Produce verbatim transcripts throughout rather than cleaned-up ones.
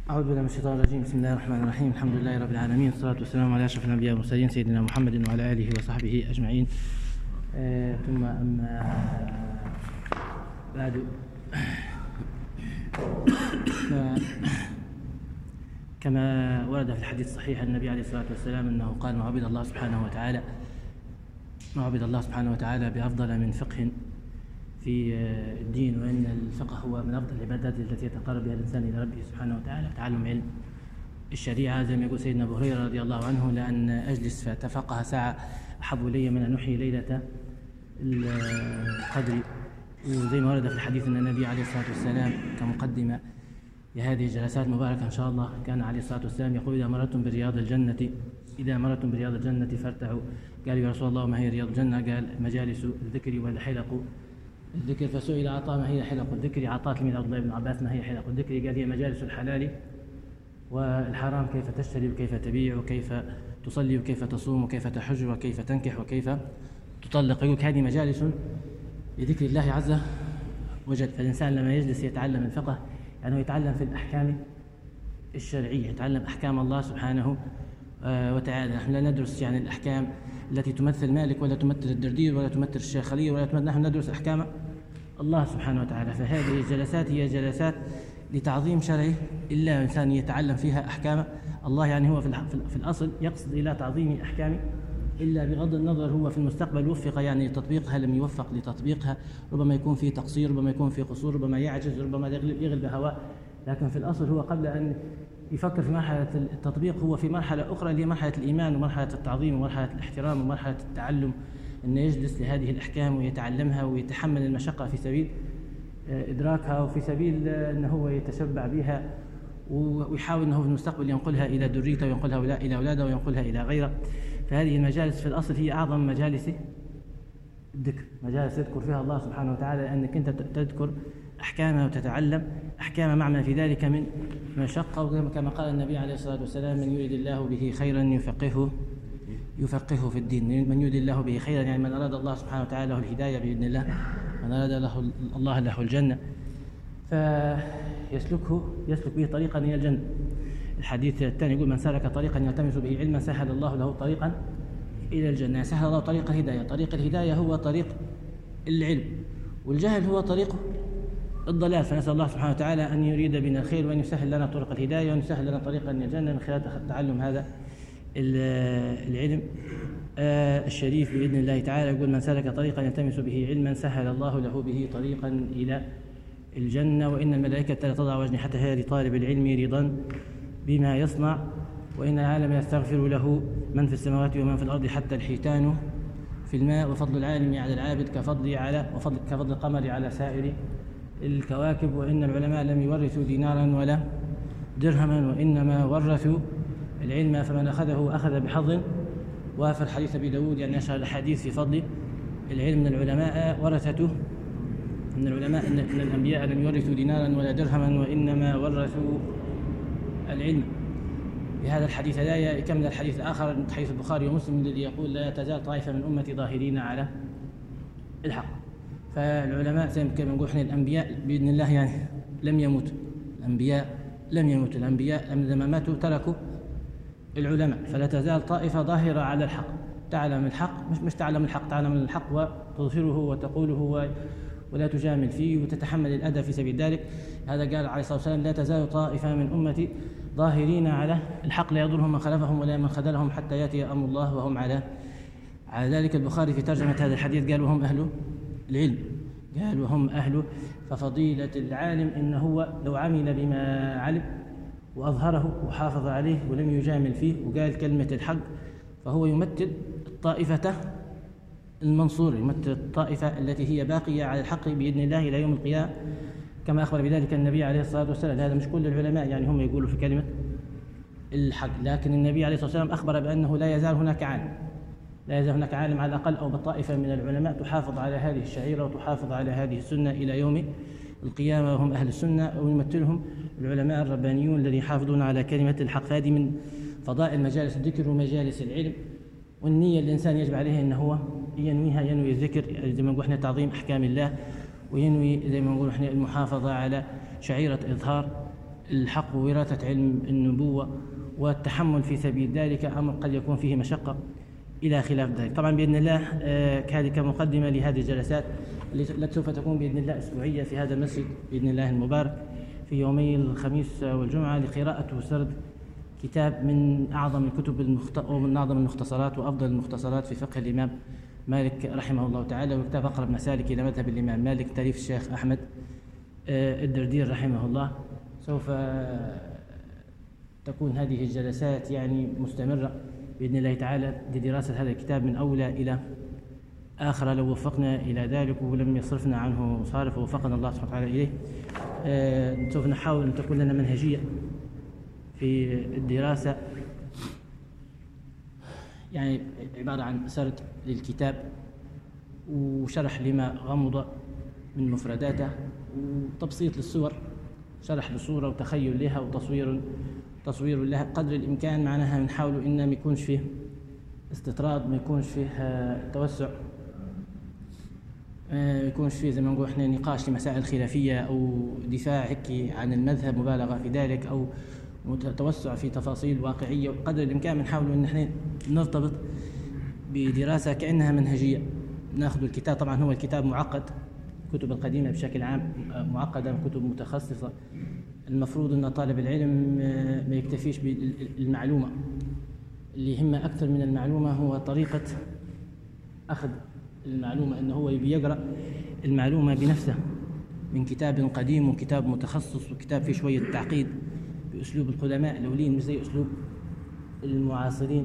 أعوذ بالله من الشيطان الرجيم. بسم الله الرحمن الرحيم. الحمد لله رب العالمين، والصلاة والسلام على أشرف الأنبياء والمرسلين سيدنا محمد وعلى آله وصحبه أجمعين. آه ثم أما بعد، كما ورد في الحديث الصحيح النبي عليه الصلاة والسلام أنه قال: ما عبد الله سبحانه وتعالى ما عبد الله سبحانه وتعالى بأفضل من فقه في الدين، وأن الفقه هو من أفضل العبادات التي يتقرب بها الإنسان إلى ربه سبحانه وتعالى. تعلم علم الشريعة، زي ما يقول سيدنا أبو هريرة رضي الله عنه: لأن أجلس فأتفقه ساعة أحب إلي من أن أحيي ليلة القدر. وزي ما ورد في الحديث أن النبي عليه الصلاة والسلام كمقدمة لهذه الجلسات المباركة إن شاء الله كان عليه الصلاة والسلام يقول: إذا مررتم برياض الجنة إذا مررتم برياض الجنة فارتعوا. قالوا: يا رسول الله ما هي رياض الجنة؟ قال: مجالس الذكر والحلق الذكر. فسئل عطاء: ما هي حلق الذكر؟ عطاء تلميذ عبد الله بن عباس: ما هي حلق الذكر؟ قال: هي مجالس الحلال والحرام، كيف تشتري وكيف تبيع وكيف تصلي وكيف تصوم وكيف تحج وكيف تنكح وكيف تطلق. يقول هذه مجالس لذكر الله عز وجل. فالإنسان لما يجلس يتعلم الفقه يعني يتعلم في الأحكام الشرعية، يتعلم أحكام الله سبحانه وتعالى. نحن لا ندرس يعني الأحكام التي تمثل مالك ولا تمثل الدردير ولا تمثل الشيخ خليل ولا تمثل، نحن ندرس أحكام الله سبحانه وتعالى. فهذه الجلسات هي جلسات لتعظيم شرع الله، الإنسان يتعلم فيها أحكام الله. يعني هو في الأصل يقصد إلى تعظيم أحكام إلا، بغض النظر هو في المستقبل وفق يعني لتطبيقها لم يوفق لتطبيقها، ربما يكون في تقصير، ربما يكون في قصور، ربما يعجز، ربما يغلب هواه. لكن في الأصل هو قبل أن يفكر في مرحلة التطبيق هو في مرحلة أخرى اللي هي مرحلة الإيمان ومرحلة التعظيم ومرحلة الاحترام ومرحلة التعلم، أن يجلس لهذه الأحكام ويتعلمها ويتحمل المشقة في سبيل إدراكها وفي سبيل أنه هو يتشبع بها، ويحاول أنه في المستقبل ينقلها إلى ذريته وينقلها إلى أولاده وينقلها إلى غيره. فهذه المجالس في الأصل هي أعظم مجالس الذكر، مجالس يذكر فيها الله سبحانه وتعالى، أنك أنت تذكر أحكامه وتتعلم أحكام معنا في ذلك من مشقة. كما قال النبي عليه الصلاة والسلام: من يريد الله به خيرا يفقهه يفقهه في الدين. من يريد الله به خيرا يعني من أراد الله سبحانه وتعالى له الهداية بإذن الله، من أراد له الله له الجنة فيسلكه يسلك به طريقا إلى الجنة. الحديث الثاني يقول: من سلك طريقا يلتمس به علما سهل الله له طريقا إلى الجنة. سهل الله طريق الهداية. طريق الهداية هو طريق العلم، والجهل هو طريق الضلال. فنسأل الله سبحانه وتعالى أن يريد بنا الخير وأن يسهل لنا طرق الهداية وأن يسهل لنا طريقا إلى الجنة من خلال تعلم هذا العلم الشريف بإذن الله تعالى. يقول: من سلك طريقا يلتمس به علما سهل الله له به طريقا إلى الجنة. وإن الملائكة لا تضع أجنحتها لطالب العلم رضا بما يصنع، وإن العالم يستغفر له من في السماوات ومن في الأرض حتى الحيتان في الماء. وفضل العالم على العابد كفضل على وفضل كفضل القمر على سائر الكواكب. وإن العلماء لم يورثوا دينارا ولا درهما وإنما ورثوا العلم، فمن أخذه أخذ بحظ وافر. حديث أبي داود يعني أشهر الحديث في فضل العلم. من العلماء ورثته من العلماء إن الأنبياء لم يورثوا دينارا ولا درهما وإنما ورثوا العلم. بهذا الحديث لا يكمل الحديث الآخر من حديث البخاري ومسلم الذي يقول: لا تزال طائفة من أمتي ظاهرين على الحق. فالعلماء زي ما بنقول احنا الأنبياء بإذن الله يعني لم يموتوا، الأنبياء لم يموتوا، الأنبياء لما ماتوا تركوا العلماء. فلا تزال طائفة ظاهرة على الحق، تعلم الحق، مش مش تعلم الحق، تعلم الحق وتظهره وتقوله ولا تجامل فيه وتتحمل الأذى في سبيل ذلك. هذا قال عليه الصلاة والسلام: لا تزال طائفة من أمتي ظاهرين على الحق لا يضرهم من خلفهم ولا من خذلهم حتى يأتي أمر الله وهم على على ذلك. البخاري في ترجمة هذا الحديث قال: وهم أهل العلم، قال وهم أهله. ففضيلة العالم إنه هو لو عمل بما علم وأظهره وحافظ عليه ولم يجامل فيه وقال كلمة الحق فهو يمثل الطائفة المنصورة، يمثل الطائفة التي هي باقية على الحق بإذن الله إلى يوم القيامة، كما أخبر بذلك النبي عليه الصلاة والسلام. هذا مش كل العلماء يعني هم يقولوا في كلمة الحق، لكن النبي عليه الصلاة والسلام أخبر بأنه لا يزال هناك عالم لا يزال هناك عالم على الأقل أو بطائفة من العلماء تحافظ على هذه الشعيرة وتحافظ على هذه السنة إلى يوم القيامة، وهم أهل السنة ويمثلهم العلماء الربانيون الذين يحافظون على كلمة الحق. فهذه من فضائل مجالس الذكر ومجالس العلم. والنية الإنسان يجب عليه أنه هو ينويها، ينوي الذكر زي ما نقول احنا تعظيم أحكام الله، وينوي زي ما نقول احنا المحافظة على شعيرة إظهار الحق وراثة علم النبوة والتحمل في سبيل ذلك أمر قد يكون فيه مشقة إلى خلاف ذلك. طبعا بإذن الله هذه كمقدمة لهذه الجلسات التي سوف تكون بإذن الله أسبوعية في هذا المسجد بإذن الله المبارك في يومي الخميس والجمعة لقراءة وسرد كتاب من أعظم الكتب المخت... أو من أعظم المختصرات وأفضل المختصرات في فقه الإمام مالك رحمه الله تعالى، وكتاب أقرب مسالك إلى مذهب الإمام مالك تأليف الشيخ أحمد الدردير رحمه الله. سوف تكون هذه الجلسات يعني مستمرة بإذن الله تعالى لدراسة هذا الكتاب من أولى إلى آخر لو وفقنا إلى ذلك ولم يصرفنا عنه صارف ووفقنا الله سبحانه وتعالى إليه. آه سوف نحاول أن تكون لنا منهجية في الدراسة، يعني عبارة عن سرد للكتاب وشرح لما غمض من مفرداته وتبسيط للصور، شرح للصورة وتخيل لها وتصوير تصوير لها قدر الإمكان. معناها بنحاول إن ما يكونش فيه استطراد، ما يكونش فيه توسع، ما يكونش فيه زي ما نقول احنا نقاش لمسائل خلافية أو دفاع هيك عن المذهب مبالغة في ذلك أو توسع في تفاصيل واقعية. قدر الإمكان بنحاول إن احنا نرتبط بدراسة كأنها منهجية. ناخذ الكتاب، طبعا هو الكتاب معقد، الكتب القديمة بشكل عام معقدة، كتب متخصصة. المفروض أن طالب العلم ما يكتفيش بالمعلومة، اللي يهمه أكثر من المعلومة هو طريقة أخذ المعلومة، أنه هو بيقرأ المعلومة بنفسه من كتاب قديم وكتاب متخصص وكتاب فيه شوية تعقيد بأسلوب القدماء الأولين مش زي أسلوب المعاصرين.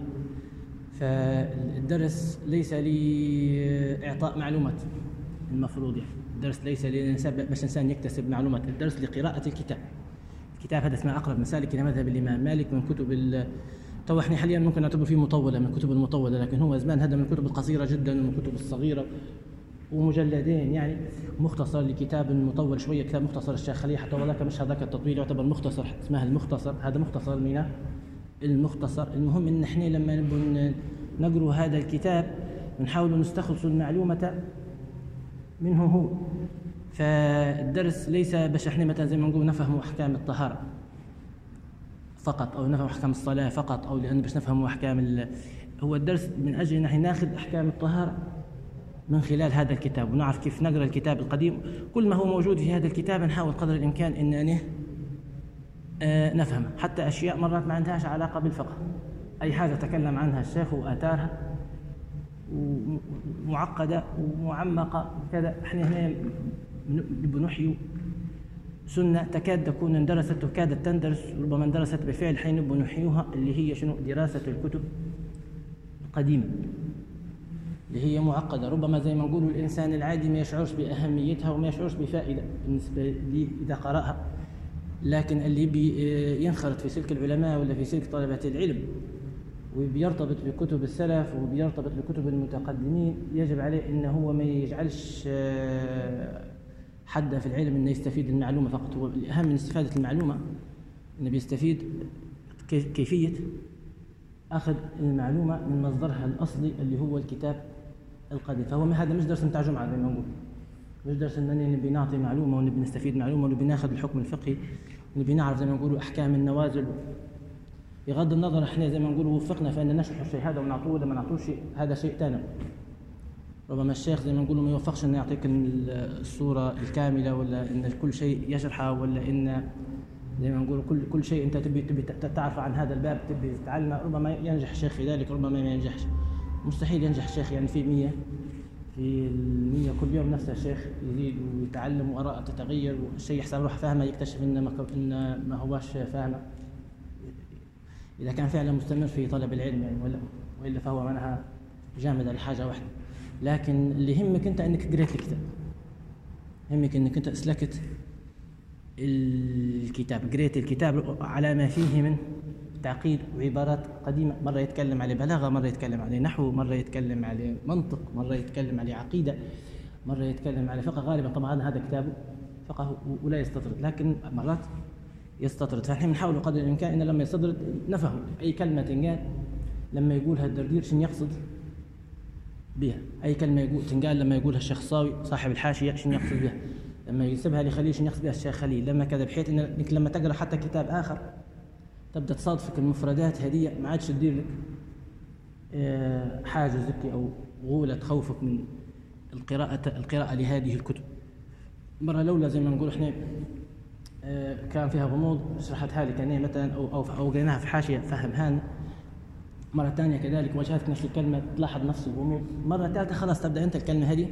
فالدرس ليس لإعطاء معلومات، المفروض يعني الدرس ليس للإنسان باش إنسان يكتسب معلومات، الدرس لقراءة الكتاب. الكتاب هذا اسمه أقرب مسالك إلى مذهب الإمام مالك من كتب تو احنا حاليا ممكن نعتبر فيه مطولة من الكتب المطولة، لكن هو زمان هذا من الكتب القصيرة جدا ومن الكتب الصغيرة ومجلدين، يعني مختصر لكتاب مطول شوية، كتاب مختصر الشيخ خليل، حتى وذاك مش هذاك التطويل يعتبر مختصر، اسمه المختصر، هذا مختصر من المختصر. المهم ان احنا لما نبغى نقرأ هذا الكتاب نحاول نستخلص المعلومة منه هو. فالدرس ليس باش احنا مثلا زي ما نقول نفهم احكام الطهارة فقط او نفهم احكام الصلاة فقط، او لان باش نفهم احكام ال... هو الدرس من اجل ان احنا ناخذ احكام الطهارة من خلال هذا الكتاب ونعرف كيف نقرأ الكتاب القديم. كل ما هو موجود في هذا الكتاب نحاول قدر الامكان اننا آه نفهم، حتى اشياء مرات ما عندهاش علاقة بالفقه، اي حاجة تكلم عنها الشيخ واتارها ومعقدة ومعمقة كذا، احنا هنا بنحيي سنة تكاد تكون اندرست وكادت تندرس، ربما اندرست بفعل، حين نبغى نحيوها اللي هي شنو؟ دراسة الكتب القديمة اللي هي معقدة، ربما زي ما نقولوا الإنسان العادي ما يشعرش بأهميتها وما يشعرش بفائدة بالنسبة لي إذا قرأها، لكن اللي بينخرط في سلك العلماء ولا في سلك طلبة العلم وبيرتبط بكتب السلف وبيرتبط بكتب المتقدمين يجب عليه إنه هو ما يجعلش حد في العلم إنه يستفيد المعلومة فقط. هو الأهم من استفادة المعلومة إنه بيستفيد كيفية أخذ المعلومة من مصدرها الأصلي اللي هو الكتاب القديم. فهو هذا مش درس متاع جمعة زي ما نقول، مش درس إننا نبي نعطي معلومة ونبي نستفيد معلومة ونبي ناخذ الحكم الفقهي ونبي نعرف زي ما نقولوا أحكام النوازل. بغض النظر احنا زي ما نقول وفقنا في ان نشرح الشيء هذا ونعطوه ولا ما نعطوش شيء، هذا شيء ثاني. ربما الشيخ زي ما نقول ما يوفقش انه يعطيك الصوره الكامله ولا ان كل شيء يشرحه، ولا ان زي ما نقول كل كل شيء انت تبي تبي تعرف عن هذا الباب تبي تتعلمه. ربما ينجح الشيخ في ذلك، ربما ما ينجحش، مستحيل ينجح الشيخ يعني في مية في المية كل يوم نفس الشيخ يزيد ويتعلم وآراء تتغير والشيء يحسب روح فاهمه يكتشف ان ما ان ما هواش فاهمه إذا كان فعلا مستمر في طلب العلم يعني، ولا وإلا فهو معناها جامد على حاجة واحدة. لكن اللي يهمك أنت أنك قريت الكتاب، يهمك أنك أنت أسلكت الكتاب، قريت الكتاب على ما فيه من تعقيد وعبارات قديمة، مرة يتكلم عليه بلاغة، مرة يتكلم عليه نحو، مرة يتكلم عليه منطق، مرة يتكلم عليه عقيدة، مرة يتكلم عليه فقه. غالبا طبعا هذا كتابه فقه ولا يستطرد، لكن مرات يستطرد. فنحن بنحاول قدر الامكان ان لما يستطرد نفهم اي كلمه تنقال لما يقولها الدردير شنو يقصد بها، اي كلمه يقول تنقال لما يقولها الشخصاوي صاحب الحاشيه شنو يقصد بها. لما ينسبها لخليل شنو يقصد بها الشيخ خليل؟ لما كذا، بحيث انك لما تقرا حتى كتاب اخر تبدا تصادفك المفردات هذه ما عادش تدير لك حاجز ذكي او غوله تخوفك من القراءه القراءه لهذه الكتب. مره الاولى زي ما نقول احنا كان فيها غموض، شرحتها لك انا مثلا او او او قريناها في حاشيه فهمها لنا. مره ثانيه كذلك واجهتك نفس الكلمه تلاحظ نفس الغموض. مره ثالثه خلاص تبدا انت الكلمه هذه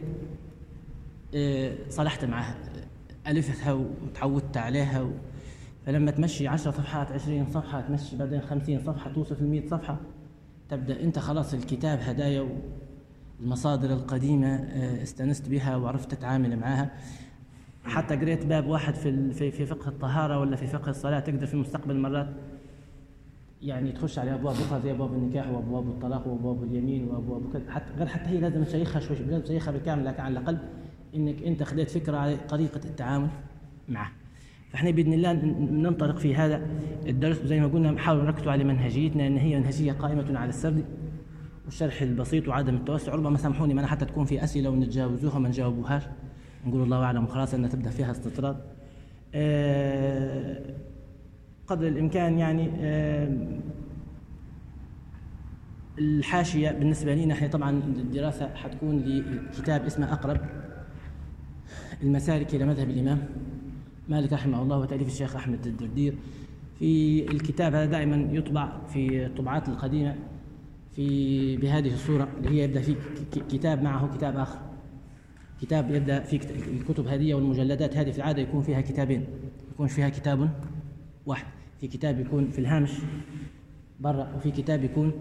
صلحت معها، الفتها وتعودت عليها، فلما تمشي عشر صفحات عشرين صفحه، تمشي بعدين خمسين صفحه، توصل في المئة صفحه، تبدا انت خلاص الكتاب هدايا والمصادر القديمه استنست بها وعرفت تتعامل معها. حتى قريت باب واحد في في فقه الطهاره ولا في فقه الصلاه، تقدر في المستقبل مرات يعني تخش على ابواب اخرى زي ابواب النكاح وابواب الطلاق وابواب اليمين وابواب كذا، حتى غير حتى هي لازم تشيخها شوي، لازم تشيخها بالكامل، لكن على الاقل انك انت خذيت فكره على طريقه التعامل معه. فاحنا باذن الله ننطلق في هذا الدرس، زي ما قلنا نحاول نركز على منهجيتنا ان هي منهجيه قائمه على السرد والشرح البسيط وعدم التوسع. ربما سامحوني ما حتى تكون في اسئله ونتجاوزوها وما نجاوبوهاش، نقول الله اعلم وخلاص ان تبدا فيها استطراد. أه قدر الامكان يعني أه الحاشيه بالنسبه لنا احنا طبعا الدراسه حتكون لكتاب اسمه اقرب المسالك الى مذهب الامام مالك رحمه الله وتاليف الشيخ احمد الدردير. في الكتاب هذا دائما يطبع في الطبعات القديمه في بهذه الصوره اللي هي يبدا في كتاب معه كتاب اخر، كتاب يبدا في الكتب هذه والمجلدات هذه في العاده يكون فيها كتابين، يكون فيها كتاب واحد، في كتاب يكون في الهامش برا وفي كتاب يكون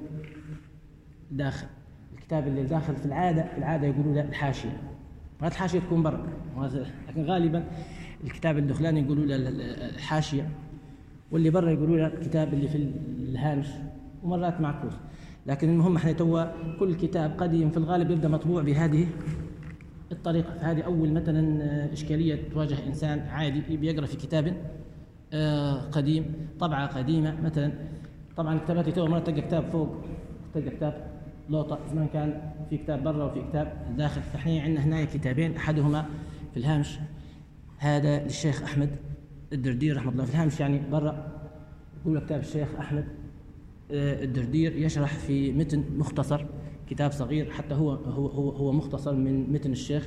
داخل. الكتاب اللي داخل في العاده في العاده يقولوا له الحاشيه، مرات الحاشيه تكون برا، لكن غالبا الكتاب الدخلاني يقولوا له الحاشيه، واللي برا يقولوا له الكتاب اللي في الهامش، ومرات معكوس. لكن المهم احنا توا كل كتاب قديم في الغالب يبدا مطبوع بهذه الطريقه. فهذه اول مثلا اشكاليه تواجه انسان عادي بيقرا في كتاب قديم، طبعه قديمه مثلا. طبعا الكتابات تو مرات تلقى كتاب فوق، تلقى كتاب لوطه، زمان كان في كتاب برا وفي كتاب داخل. فاحنا عندنا هنا كتابين، احدهما في الهامش هذا للشيخ احمد الدردير رحمه الله، في الهامش يعني برا يقول كتاب الشيخ احمد الدردير يشرح في متن مختصر، كتاب صغير حتى هو هو هو, هو مختصر من متن الشيخ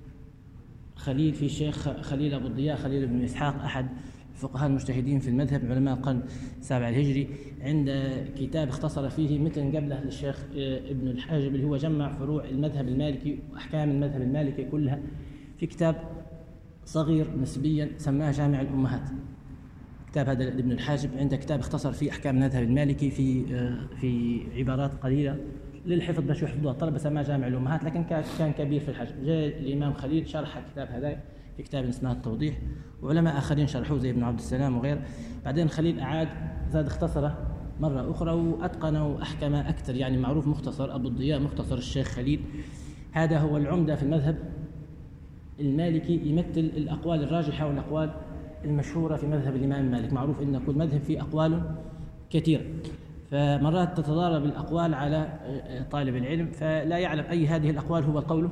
خليل. في الشيخ خليل ابو الضياء خليل بن اسحاق احد الفقهاء المجتهدين في المذهب علماء القرن السابع الهجري، عند كتاب اختصر فيه متن قبله للشيخ ابن الحاجب اللي هو جمع فروع المذهب المالكي واحكام المذهب المالكي كلها في كتاب صغير نسبيا سماه جامع الامهات. كتاب هذا ابن الحاجب عنده كتاب اختصر فيه احكام المذهب المالكي في في عبارات قليله للحفظ باش يحفظوها الطلبه، سماه جامع الامهات، لكن كان كبير في الحجم. جاء الامام خليل شرح الكتاب هذا في كتاب اسمه التوضيح، وعلماء اخرين شرحوه زي ابن عبد السلام وغيره. بعدين خليل اعاد زاد اختصره مره اخرى واتقن واحكم اكثر، يعني معروف مختصر ابو الضياء مختصر الشيخ خليل. هذا هو العمده في المذهب المالكي، يمثل الاقوال الراجحه والاقوال المشهوره في مذهب الامام مالك. معروف ان كل مذهب فيه اقوال كثيره، فمرات تتضارب الأقوال على طالب العلم، فلا يعلم أي هذه الأقوال هو القول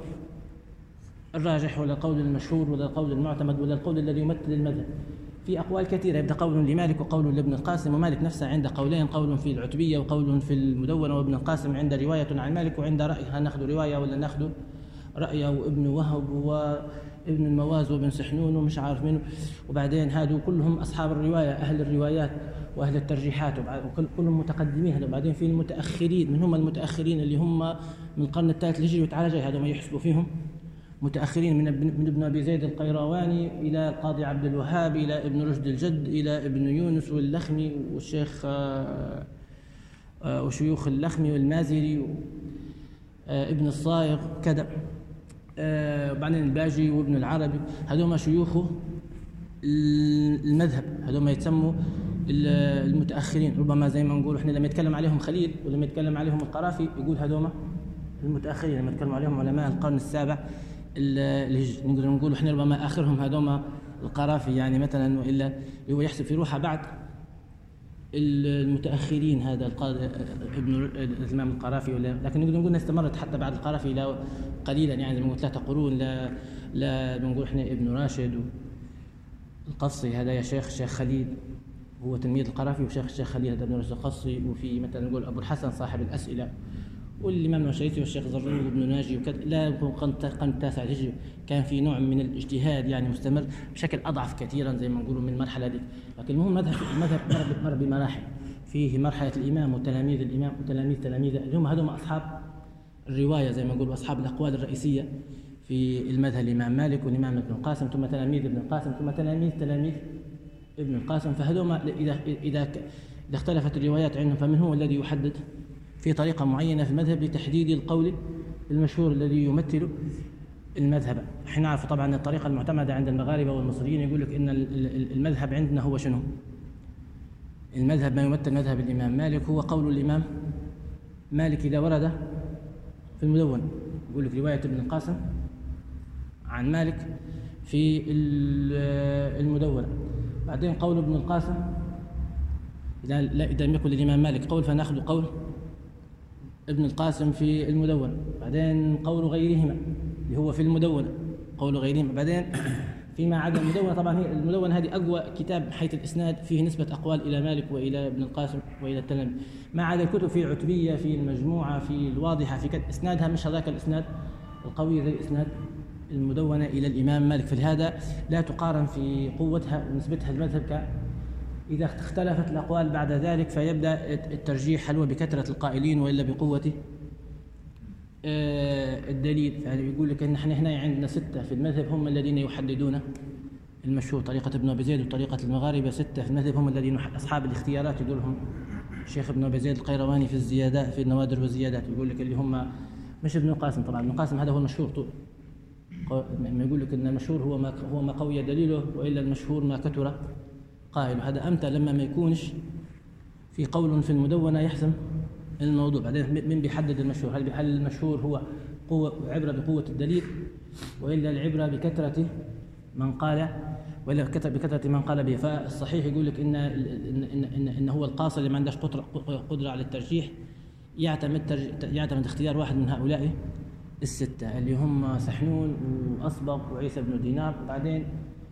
الراجح ولا القول المشهور ولا القول المعتمد ولا القول الذي يمثل المذهب. في أقوال كثيرة، يبدأ قول لمالك وقول لابن القاسم، ومالك نفسه عنده قولين، قول في العتبية وقول في المدونة، وابن القاسم عنده رواية عن مالك وعنده رأي، هل نأخذ رواية ولا نأخذ رأيه، وابن وهب وابن المواز وابن سحنون ومش عارف منه. وبعدين هادو كلهم أصحاب الرواية، أهل الروايات واهل الترجيحات، وكلهم متقدمين. وبعدين في المتاخرين، من هم المتاخرين اللي هم من القرن الثالث الهجري وتعالى جاي، هذا ما يحسبوا فيهم متاخرين، من ابن, من ابن ابي زيد القيرواني الى القاضي عبد الوهاب الى ابن رشد الجد الى ابن يونس واللخمي والشيخ وشيوخ اللخمي والمازري ابن الصايغ كذا، وبعدين الباجي وابن العربي، هذوما شيوخ المذهب، هذوما يتسموا المتاخرين. ربما زي ما نقول احنا لما يتكلم عليهم خليل ولما يتكلم عليهم القرافي يقول هذوما المتاخرين، لما يتكلم عليهم علماء القرن السابع الهجري نقدر نقول احنا ربما اخرهم هذوما القرافي، يعني مثلا، والا هو يحسب في روحه بعد المتاخرين هذا القاضي ابن الامام القرافي، ولا لكن نقدر نقول استمرت حتى بعد القرافي الى قليلا، يعني زي ما قلت ثلاثه قرون لا بنقول إحنا ابن راشد القصي هذا يا شيخ الشيخ خليل هو تلميذ القرافي، وشيخ الشيخ خليل هذا ابن راشد القصي، وفي مثلا نقول أبو الحسن صاحب الأسئلة، والإمام النشيطي والشيخ زرور وابن ناجي وكذا. لا يكون القرن التاسع الهجري كان في نوع من الاجتهاد يعني مستمر بشكل أضعف كثيرا زي ما نقولوا من المرحلة دي. لكن المهم مذهب المذهب مر, مر بمراحل، فيه مرحلة الإمام وتلاميذ الإمام وتلاميذ تلاميذه اللي هم هذول أصحاب الرواية زي ما نقولوا، أصحاب الأقوال الرئيسية في المذهب، الإمام مالك والإمام ابن القاسم ثم تلاميذ ابن القاسم ثم تلاميذ تلاميذ ابن القاسم. فهذول إذا إذا إذا اختلفت الروايات عندهم فمن هو الذي يحدد في طريقة معينة في المذهب لتحديد القول المشهور الذي يمثل المذهب. احنا نعرف طبعا الطريقة المعتمدة عند المغاربة والمصريين يقول لك إن المذهب عندنا هو شنو؟ المذهب ما يمثل مذهب الإمام مالك هو قول الإمام مالك إذا ورد في المدون، يقول لك رواية ابن القاسم عن مالك في المدونة، بعدين قول ابن القاسم إذا لا إذا لم يكن للإمام مالك قول فنأخذ قول ابن القاسم في المدونة، بعدين قول غيرهما اللي هو في المدونة قول غيرهما، بعدين فيما عدا المدونة. طبعا هي المدونة هذه أقوى كتاب حيث الإسناد، فيه نسبة أقوال إلى مالك وإلى ابن القاسم وإلى التلاميذ. ما عدا الكتب في العتبية في المجموعة في الواضحة في كذا إسنادها مش هذاك الإسناد القوي زي إسناد المدونة إلى الإمام مالك، فلهذا لا تقارن في قوتها ونسبتها المذهب ك إذا اختلفت الأقوال بعد ذلك فيبدأ الترجيح هل هو بكثرة القائلين وإلا بقوة الدليل. يعني يقول لك إن احنا هنا عندنا ستة في المذهب هم الذين يحددون المشهور، طريقة ابن أبي زيد وطريقة المغاربة ستة في المذهب هم الذين أصحاب الاختيارات يقولهم الشيخ ابن أبي زيد القيرواني في الزيادات في النوادر والزيادات، يقول لك اللي هم مش ابن القاسم. طبعا ابن القاسم هذا هو المشهور طول ما يقول لك إن المشهور هو ما هو ما قوي دليله وإلا المشهور ما كثر قائل. هذا أمتى لما ما يكونش في قول في المدونة يحسم الموضوع. بعدين من بيحدد المشهور؟ هل هل المشهور هو قوة عبرة بقوة الدليل وإلا العبرة بكثرة من قال ولا بكثرة من قال به؟ فالصحيح يقول لك إن إن إن, إن, إن هو القاصر اللي ما عندهش قدرة قدرة على الترجيح يعتمد يعتمد اختيار واحد من هؤلاء الستة اللي هم سحنون وأصبغ وعيسى بن دينار، وبعدين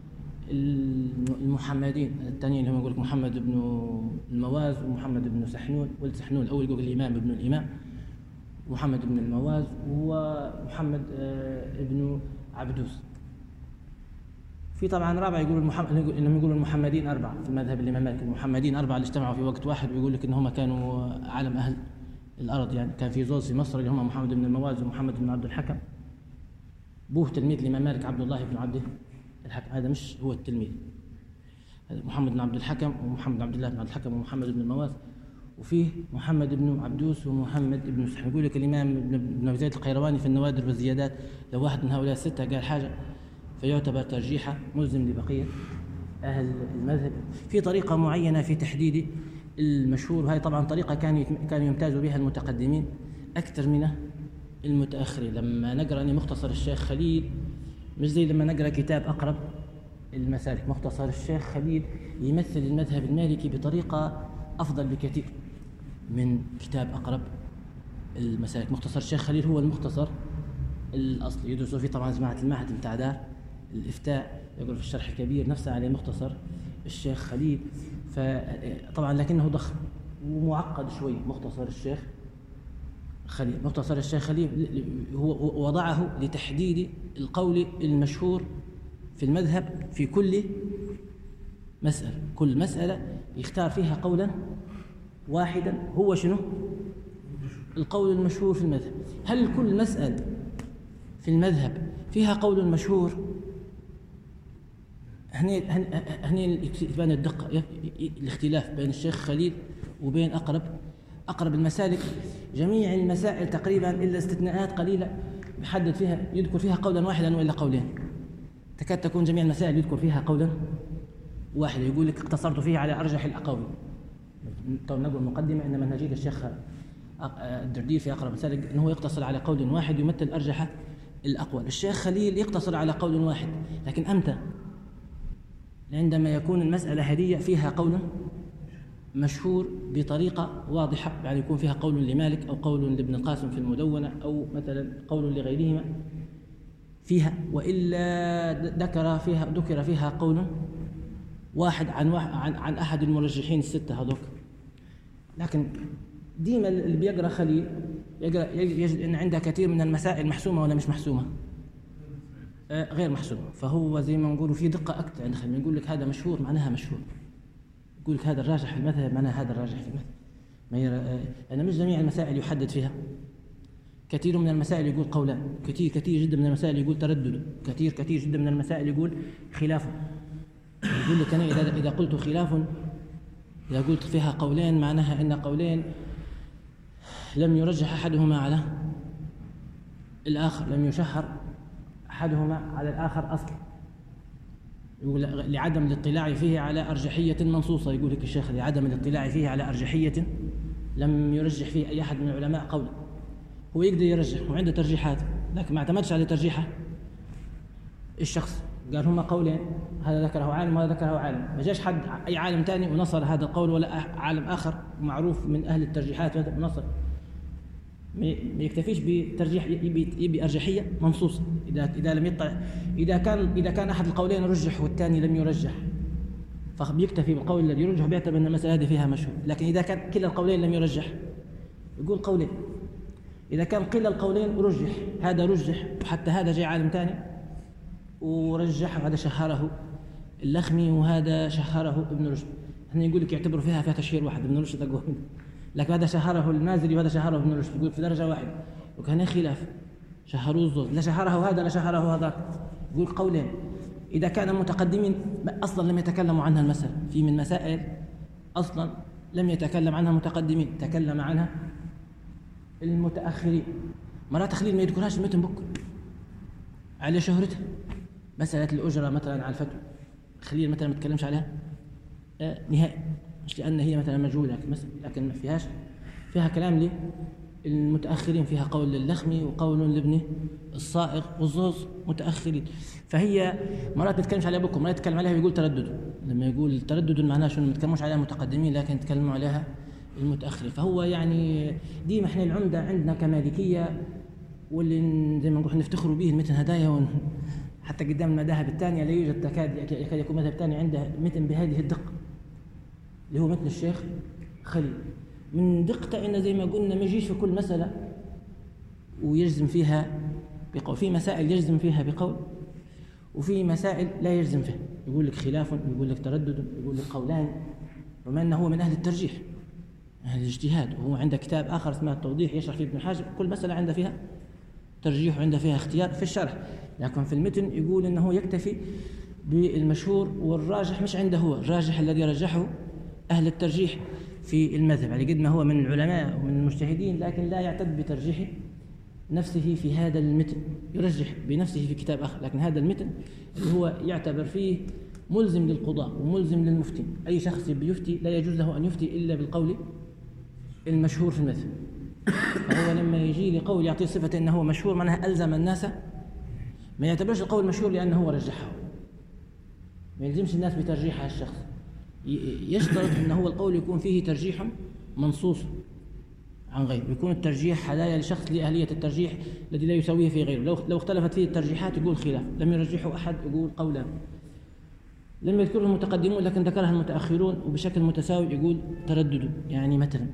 المحمدين الثانيين اللي هم يقول لك محمد بن المواز ومحمد بن سحنون، ولد سحنون الأول يقول الإمام ابن الإمام، محمد بن المواز ومحمد ابن عبدوس. في طبعا رابع يقول المحمد انهم يقولوا المحمدين أربعة في المذهب الإمام مالك، المحمدين أربعة اللي اجتمعوا في وقت واحد، ويقول لك إن هم كانوا عالم أهل الأرض. يعني كان في زوز في مصر اللي هم محمد بن المواز ومحمد بن عبد الحكم، بوه تلميذ الإمام مالك عبد الله بن عبد الحكم، هذا مش هو التلميذ، هذا محمد بن عبد الحكم ومحمد بن عبد الله بن عبد الحكم ومحمد بن المواز، وفيه محمد بن عبدوس ومحمد بن سحن. يقول لك الإمام ابن أبي زيد القيرواني في النوادر والزيادات لو واحد من هؤلاء الستة قال حاجة فيعتبر ترجيحه ملزم لبقية أهل المذهب. في طريقة معينة في تحديد المشهور، وهي طبعا طريقة كان كانوا يمتازوا بها المتقدمين أكثر من المتأخرين. لما نقرأ مختصر الشيخ خليل مش زي لما نقرأ كتاب أقرب المسالك، مختصر الشيخ خليل يمثل المذهب المالكي بطريقة أفضل بكثير من كتاب أقرب المسالك. مختصر الشيخ خليل هو المختصر الأصلي، يدرسوا فيه طبعا جماعة المعهد بتاع دار الإفتاء، يقول في الشرح الكبير نفسه عليه مختصر الشيخ خليل. فطبعا لكنه ضخم ومعقد شوي مختصر الشيخ خليل. مختصر الشيخ خليل هو وضعه لتحديد القول المشهور في المذهب في كل مسألة، كل مسألة يختار فيها قولا واحدا هو شنو؟ القول المشهور في المذهب. هل كل مسألة في المذهب فيها قول مشهور؟ هني هني تبان الدقة الاختلاف بين الشيخ خليل وبين أقرب أقرب المسالك. جميع المسائل تقريبا إلا استثناءات قليلة يحدد فيها يذكر فيها قولا واحدا وإلا قولين، تكاد تكون جميع المسائل يذكر فيها قولا واحدا. يقول لك اقتصرت فيه على أرجح الأقاويل. طب نقول مقدمة أن منهجية الشيخ الدردير في أقرب المسالك أنه يقتصر على قول واحد يمثل أرجح الأقوال. الشيخ خليل يقتصر على قول واحد، لكن أمتى؟ عندما يكون المسألة هدية فيها قول مشهور بطريقة واضحة، يعني يكون فيها قول لمالك أو قول لابن القاسم في المدونة أو مثلا قول لغيرهما فيها، وإلا ذكر فيها ذكر فيها قول واحد عن عن عن أحد المرجحين الستة هذوك. لكن ديما اللي بيقرأ خليل يقرأ يجد أن عنده كثير من المسائل محسومة ولا مش محسومة؟ آه غير محسومة. فهو زي ما نقولوا في دقة أكثر عند خليل، يقول لك هذا مشهور معناها مشهور، يقول لك هذا الراجح في المذهب معناها هذا الراجح في المذهب. ما يرى آه أنا مش جميع المسائل يحدد فيها، كثير من المسائل يقول قولان، كثير كثير جدا من المسائل يقول تردد، كثير كثير جدا من المسائل يقول خلاف. يقول لك أنا إذا إذا قلت خلاف، إذا قلت فيها قولين معناها أن قولين لم يرجح أحدهما على الآخر، لم يشهر أحدهما على الآخر أصلا، يقول لعدم الاطلاع فيه على أرجحية منصوصة. يقول لك الشيخ لعدم الاطلاع فيه على أرجحية لم يرجح فيه أي أحد من العلماء قولا. هو يقدر يرجح وعنده ترجيحات، لكن ما اعتمدش على ترجيحه الشخص، قال هما قولين، هذا ذكره عالم وهذا ذكره عالم، ما جاش حد أي عالم ثاني ونصر هذا القول، ولا عالم آخر معروف من أهل الترجيحات ونصر. ما يكتفيش بترجيح، يبي يبي أرجحية منصوصة. إذا إذا لم يطلع، إذا كان إذا كان أحد القولين رجح والثاني لم يرجح، فبيكتفي بالقول الذي يرجح، بيعتبر أن المسألة هذه فيها مشهور. لكن إذا كان كلا القولين لم يرجح يقول قولين. إذا كان كلا القولين رجح، هذا رجح وحتى هذا جاء عالم ثاني ورجح، وهذا شهره اللخمي وهذا شهره ابن رشد، هنا يقول لك يعتبروا فيها فيها تشهير واحد، ابن رشد أقوى منه، لكن هذا شهره المازري وهذا شهره ابن رشد، يقول في درجة واحدة، وكان خلاف شهروه الزوج، لا شهره هذا لا شهره هذاك، يقول قولين. إذا كان متقدمين أصلا لم يتكلموا عنها المسألة، في من مسائل أصلا لم يتكلم عنها متقدمين، تكلم عنها المتأخرين. مرات خليل ما يذكرهاش المتن بكر على شهرتها، مسألة الأجرة مثلا على الفتوى خليل مثلا ما تكلمش عليها آه نهائي، مش لأن هي مثلا مجهولة، لكن ما فيهاش، فيها كلام للمتأخرين، فيها قول للخمي وقول لابن الصائغ والزوز متأخرين. فهي مرات ما تكلمش عليها بكر، مرات يتكلم عليها ويقول تردد، لما يقول تردد معناه شنو؟ ما تكلموش عليها متقدمين لكن يتكلموا عليها المتأخرين. فهو يعني ديما احنا العمدة عندنا كمالكية، واللي زي ما نقول نفتخروا به المتن هدايا، ون... حتى قدام المذاهب الثانية لا يوجد تكاد يكاد يكون مذهب ثاني عنده متن بهذه الدقة اللي هو مثل الشيخ خليل. من دقته إنه زي ما قلنا ما يجيش في كل مسألة ويجزم فيها بقول، في مسائل يجزم فيها بقول وفي مسائل لا يجزم فيها، يقول لك خلاف، يقول لك تردد، يقول لك قولان، وما أنه هو من أهل الترجيح أهل الاجتهاد، وهو عنده كتاب آخر اسمه التوضيح يشرح فيه ابن حاجب، كل مسألة عنده فيها ترجيح وعنده فيها اختيار في الشرح، لكن في المتن يقول أنه يكتفي بالمشهور والراجح، مش عنده هو الراجح الذي رجحه أهل الترجيح في المذهب، على قد ما هو من العلماء ومن المجتهدين، لكن لا يعتد بترجيح نفسه في هذا المتن، يرجح بنفسه في كتاب آخر، لكن هذا المتن اللي هو يعتبر فيه ملزم للقضاء وملزم للمفتي، أي شخص بيفتي لا يجوز له أن يفتي إلا بالقول المشهور في المذهب. فهو لما يجي لقول يعطيه صفة أنه هو مشهور معناها ألزم الناس، ما يعتبرش القول مشهور لأنه هو رجحه، ما يلزمش الناس بترجيح الشخص، يشترط أنه هو القول يكون فيه ترجيح منصوص عن غيره، يكون الترجيح هدايا لشخص لأهلية الترجيح الذي لا يسويه في غيره. لو لو اختلفت فيه الترجيحات يقول خلاف، لم يرجحه أحد يقول قولا، لم يذكره المتقدمون لكن ذكرها المتأخرون وبشكل متساوي يقول تردد، يعني مثلا.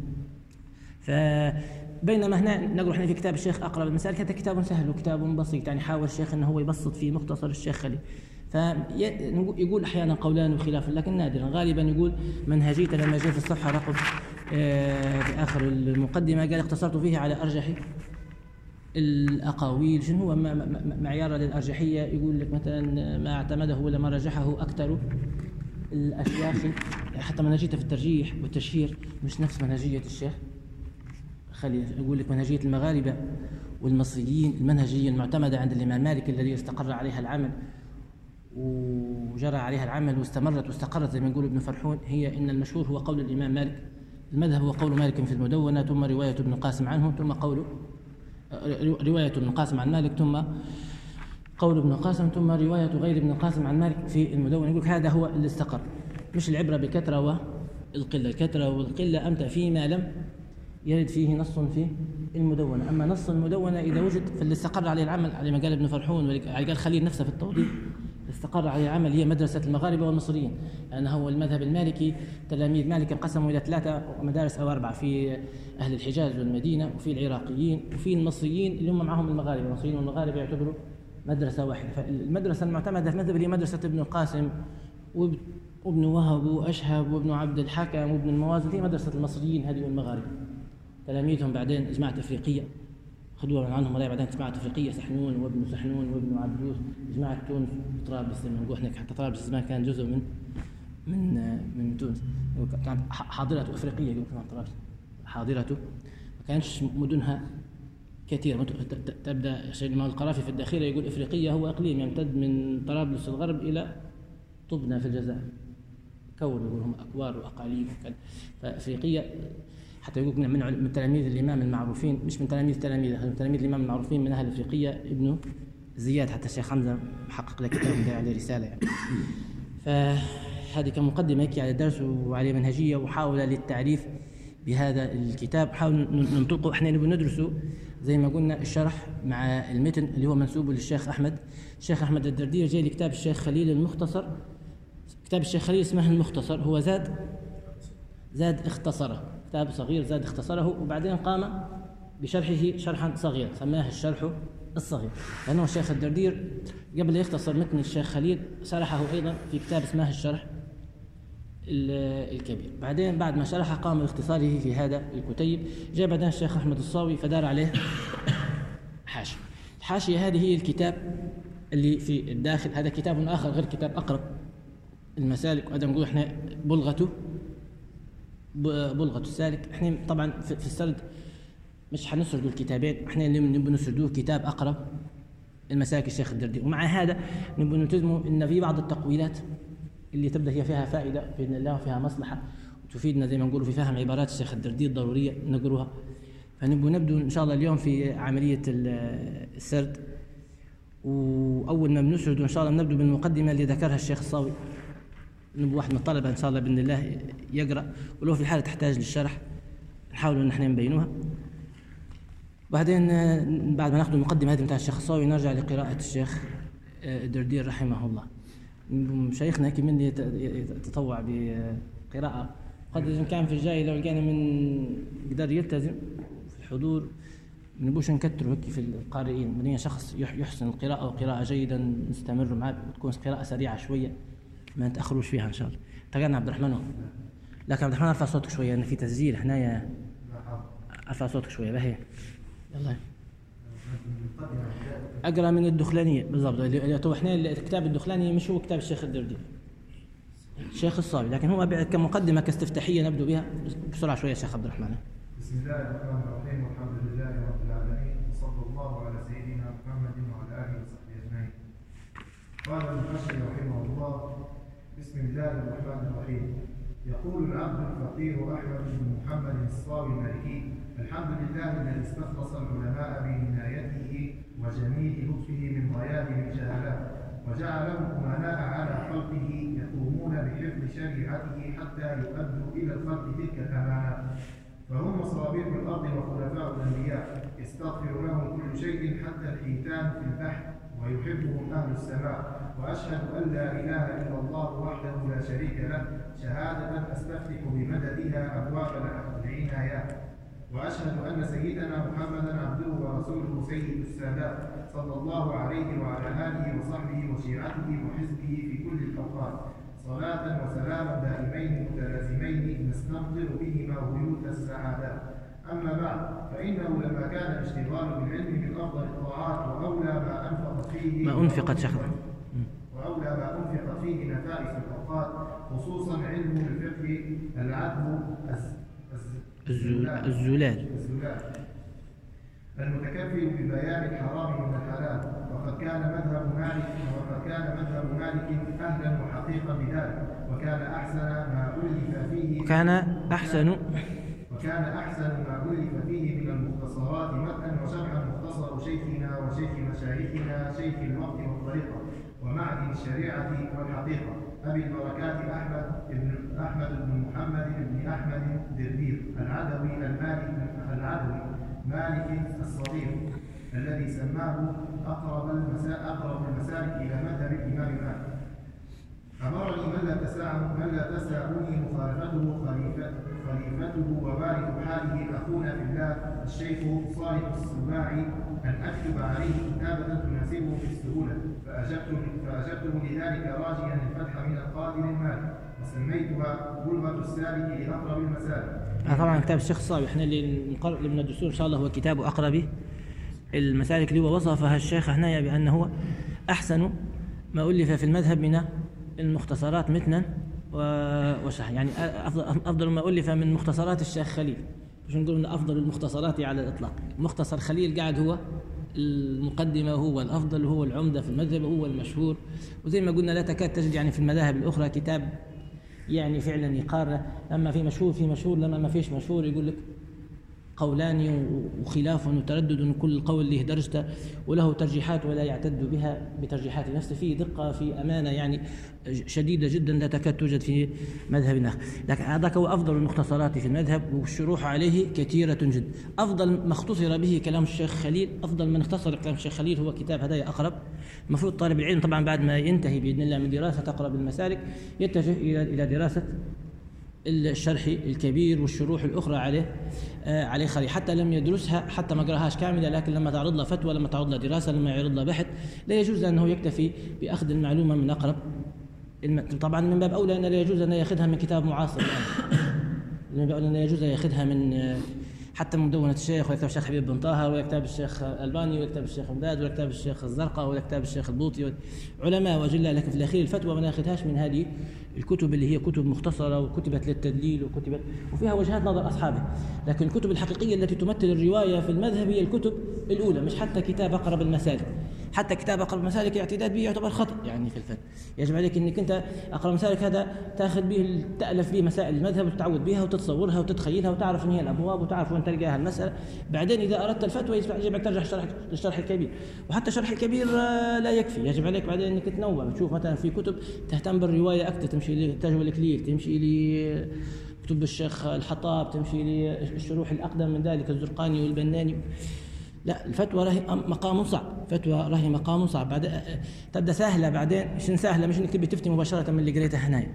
فبينما هنا نقرأ احنا في كتاب الشيخ أقرب المسائل، هذا كتاب سهل وكتاب بسيط، يعني حاول الشيخ أنه هو يبسط فيه مختصر الشيخ خليل، فيقول أحيانا قولان وخلاف، لكن نادرا، غالبا يقول منهجية. لما جاء في الصفحة رقم آه في آخر المقدمة قال اختصرت فيه على أرجح الأقاويل. شنو هو معيار للأرجحية؟ يقول لك مثلا ما اعتمده ولا ما رجحه أكثر الأشياخ، حتى منهجيته في الترجيح والتشهير مش نفس منهجية الشيخ خليل. يقول لك منهجية المغاربة والمصريين، المنهجية المعتمدة عند الإمام مالك الذي استقر عليها العمل وجرى عليها العمل واستمرت واستقرت زي ما يقول ابن فرحون، هي إن المشهور هو قول الإمام مالك، المذهب هو قول مالك في المدونة، ثم رواية ابن قاسم عنه، ثم قول رواية ابن قاسم عن مالك، ثم قول ابن قاسم، ثم رواية غير ابن قاسم عن مالك في المدونة. يقول هذا هو اللي استقر، مش العبرة بكثرة والقلة، الكثرة والقلة أمتى فيما لم يرد فيه نص في المدونة. أما نص المدونة إذا وجد فاللي استقر عليه العمل على ما قال ابن فرحون وقال خليل نفسه في التوضيح، استقر عليه العمل هي مدرسة المغاربة والمصريين، لأنه هو المذهب المالكي. تلاميذ مالك انقسموا إلى ثلاثة مدارس أو أربعة، في أهل الحجاز والمدينة وفي العراقيين وفي المصريين اللي هم معهم المغاربة. المصريين والمغاربة يعتبروا مدرسة واحدة. فالمدرسة المعتمدة في المذهب هي مدرسة ابن القاسم وابن وهب وأشهب وابن عبد الحكم وابن الموازن، هي مدرسة المصريين هذه والمغاربة. تلاميذهم بعدين جماعة أفريقية خذوها من عنهم ولا بعدين جماعة أفريقية، سحنون وابن سحنون وابن عبدوس، جماعة تونس وطرابلس. لما نقول احنا حتى طرابلس زمان كان جزء من من من تونس، كانت حاضرة أفريقية يقول كمان طرابلس حاضرته، ما كانش مدنها كثير. تبدأ شيخ الإمام القرافي في الداخلة يقول إفريقية هو إقليم يمتد من طرابلس الغرب إلى طبنة في الجزائر، كون يقول هم أكوار وأقاليم وكذا. فأفريقية حتى يقول من من تلاميذ الإمام المعروفين، مش من تلاميذ تلاميذه، من تلاميذ الإمام المعروفين من أهل أفريقيا ابن زياد، حتى الشيخ حمزة محقق له كتاب عليه رسالة يعني. فهذه كمقدمة هيك على الدرس وعلى منهجية وحاولة للتعريف بهذا الكتاب. حاول ننطقه، احنا نبغى ندرسه زي ما قلنا الشرح مع المتن اللي هو منسوب للشيخ أحمد. الشيخ أحمد الدردير جاي لكتاب الشيخ خليل المختصر، كتاب الشيخ خليل اسمه المختصر، هو زاد زاد اختصره، كتاب صغير زاد اختصره، وبعدين قام بشرحه شرحا صغيرا سماه الشرح الصغير، لأنه الشيخ الدردير قبل يختصر متن الشيخ خليل شرحه أيضا في كتاب اسمه الشرح الكبير. بعدين بعد ما شرحه قام باختصاره في هذا الكتيب. جاء بعدين الشيخ أحمد الصاوي فدار عليه حاشية. الحاشية هذه هي الكتاب اللي في الداخل، هذا كتاب آخر غير كتاب أقرب المسالك، وهذا نقول احنا بلغته بلغة السالك. احنا طبعا في السرد مش حنسردوا الكتابين، احنا اللي نبغى نسردوه كتاب أقرب المسالك الشيخ الدردير. ومع هذا نبغى نلتزموا ان في بعض التقويلات اللي تبدا هي فيها فائده باذن الله وفيها مصلحه وتفيدنا زي ما نقولوا في فهم عبارات الشيخ الدردير ضروريه نقروها. فنبغى نبدو ان شاء الله اليوم في عمليه السرد، واول ما بنسرد ان شاء الله بنبدو بالمقدمه اللي ذكرها الشيخ الصاوي. نبغى واحد من الطلبه ان شاء الله باذن الله يقرا، ولو في حاله تحتاج للشرح نحاول ان احنا نبينوها. بعدين بعد ما ناخذ المقدمه هذه بتاع الشيخ الصاوي نرجع لقراءه الشيخ الدردير رحمه الله. مشايخنا كمان يتطوع بقراءة قد إن كان في الجاي لو لقينا من يقدر يلتزم في الحضور ما نبوش نكتروا هيك في القارئين، بدنا شخص يحسن القراءة وقراءة جيدا نستمر معاه، وتكون قراءة سريعة شوية ما نتأخروش فيها إن شاء الله. تقعدنا عبد الرحمن هو. لكن عبد الرحمن ارفع صوتك شوية لأن في تسجيل هنايا، ارفع صوتك شوية بهي. يلا اقرا من الدخلانيه بالضبط. اللي احنا الكتاب الدخلاني مش هو كتاب الشيخ الدردير الشيخ الصاوي، لكن هو كمقدمه كاستفتاحيه نبدو بها بسرعه شويه. الشيخ عبد الرحمن. بسم الله الرحمن الرحيم، والحمد لله رب العالمين، وصلى الله على سيدنا محمد وعلى اله وصحبه اجمعين. قال ابن حشر رحمه الله: بسم الله الرحمن الرحيم. يقول العبد الفقير احمد بن محمد الصاوي المالكي: الحمد لله الذي استخلص العلماء بعنايته وجميل لطفه من غيابه الجهالات، وجعلهم امناء على خلقه يقومون بحفظ شريعته حتى يؤدوا الى الخلق تلك الامانات. فهم مصابيح الارض وخلفاء الانبياء، يستغفر لهم كل شيء حتى الحيتان في البحر، ويحبهم اهل السماء. واشهد ان لا اله الا الله وحده لا شريك له شهاده استفتح بمددها ابواب العنايات. واشهد ان سيدنا محمدا عبده ورسوله سيد السادات، صلى الله عليه وعلى اله وصحبه وشيعته وحزبه في كل الاوقات، صلاه وسلاما دائمين متلازمين نستمطر بهما بيوت السعادات. اما بعد، فانه لما كان الاشتغال بالعلم من افضل الطاعات واولى ما انفقت فيه ما انفقت شخص واولى ما انفقت فيه نفائس الاوقات، خصوصا علم الفقه العدل الزلال الزلال المتكفل ببيان الحرام من الحلال. وقد كان مذهب مالك وقد كان مذهب مالك اهلا وحقيقا بذلك، وكان احسن ما الف فيه وكان احسن وكان احسن ما الف فيه من المختصرات متنا وشرحا مختصر شيخنا وشيخ مشايخنا شيخ الوقت والطريقه ومعدن الشريعه والحقيقه أبي البركات أحمد بن أحمد بن محمد بن أحمد الدردير العدوي المالكي العدوي مالك الصغير الذي سماه أقرب المسا- أقرب المسالك إلى مذهب الإمام مالك. أمرني من لا تسعني من لا تسعني مخالفته خليفة خليفته ووارث حاله أخونا في الله الشيخ صالح السباعي أن أكتب عليه كتابة تناسبه في السهولة، فأجبته فأجبته لذلك راجيا الفتح من القادر المالك، وسميتها بلغة السالك لأقرب المسالك. طبعا كتاب الشيخ الصالح احنا اللي نقرأ اللي بندرسوه ان شاء الله هو كتاب اقرب المسالك، اللي هو وصفها الشيخ هنا بانه هو احسن ما الف في المذهب من المختصرات متنا وشرحا، يعني افضل افضل ما الف من مختصرات الشيخ خليل، مش نقول ان افضل المختصرات على الاطلاق. مختصر خليل قاعد هو المقدمه، هو الافضل، هو العمده في المذهب، هو المشهور. وزي ما قلنا لا تكاد تجد يعني في المذاهب الاخرى كتاب يعني فعلا يقارن، لما في مشهور في مشهور، لما ما فيش مشهور يقول لك قولان وخلاف وتردد، كل قول له درجته وله ترجيحات ولا يعتد بها بترجيحات نفسه، فيه دقة في أمانة يعني شديدة جدا لا تكاد توجد في مذهب آخر. لكن هذاك هو أفضل المختصرات في المذهب، والشروح عليه كثيرة جدا. أفضل ما اختصر به كلام الشيخ خليل، أفضل من اختصر كلام الشيخ خليل هو كتاب هدايا أقرب. المفروض طالب العلم طبعا بعد ما ينتهي بإذن الله من دراسة أقرب المسالك يتجه إلى دراسة الشرح الكبير والشروح الأخرى عليه آه عليه خليل، حتى لم يدرسها، حتى ما قراهاش كاملة، لكن لما تعرض له فتوى، لما تعرض له دراسة، لما يعرض له بحث، لا يجوز أنه يكتفي بأخذ المعلومة من أقرب الم... طبعا من باب أولى أن لا يجوز أن يأخذها من كتاب معاصر يعني. من باب أولى أن لا يجوز أن يأخذها من آه حتى من مدونة الشيخ، ولا كتاب الشيخ حبيب بن طه، ولا كتاب الشيخ الألباني، ولا كتاب الشيخ مداد، ولا كتاب الشيخ الزرقاء، ولا كتاب الشيخ البوطي، علماء وجلاء. لكن في الأخير الفتوى ما ناخذهاش من هذه الكتب اللي هي كتب مختصرة وكتبت للتدليل وكتبت وفيها وجهات نظر أصحابه. لكن الكتب الحقيقية التي تمثل الرواية في المذهب هي الكتب الأولى، مش حتى كتاب أقرب المسالك. حتى كتاب أقرب المسالك الاعتداد به يعتبر خطأ يعني في الفن. يجب عليك أنك أنت أقرب المسالك هذا تأخذ به، تألف به مسائل المذهب وتتعود بها وتتصورها وتتخيلها وتعرف أن هي الأبواب وتعرف وين تلقاها المسألة. بعدين إذا أردت الفتوى يجب عليك ترجع الشرح للشرح الكبير، وحتى الشرح الكبير لا يكفي، يجب عليك بعدين أنك تنوع، تشوف مثلا في كتب تهتم بالرواية أكثر، تمشي لتاج الإكليل، تمشي ل كتب الشيخ الحطاب، تمشي للشروح الأقدم من ذلك الزرقاني والبناني. لا، الفتوى راهي مقام صعب، فتوى راهي مقام صعب. بعد تبدا سهله، بعدين شنو سهله؟ مش انك تبي تفتي مباشره من اللي قريته هنايا.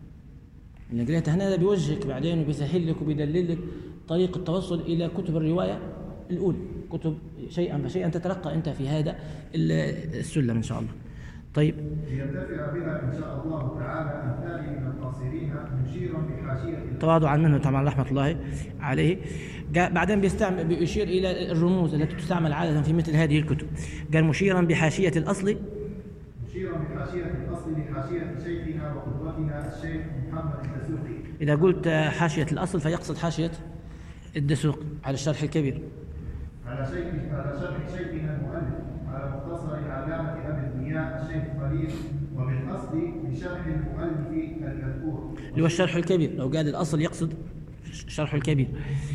اللي قريته هنا بيوجهك بعدين وبيسهل لك وبيدلل لك طريق التوصل الى كتب الروايه الاولى، كتب شيئا فشيئا تترقى انت في هذا السلم ان شاء الله. طيب، لينتفع بها ان شاء الله تعالى امثال من القاصرين، مشيرا بحاشيه تواضعا منه طبعا رحمه الله عليه. بعدين بيستعمل بيشير الى الرموز التي تستعمل عاده في مثل هذه الكتب. قال مشيرا بحاشيه الاصل، مشيرا بحاشيه الاصل لحاشيه شيخنا وقدوتنا الشيخ محمد الدسوقي. اذا قلت حاشيه الاصل فيقصد حاشيه الدسوق على الشرح الكبير، على شيخ على شرح شيخنا المؤلف على مختصر علامه ابي الضياء الشيخ خليل، وبالاصل بشرح المؤلف المذكور اللي هو الشرح الكبير. لو قال الاصل يقصد شرح الكبير.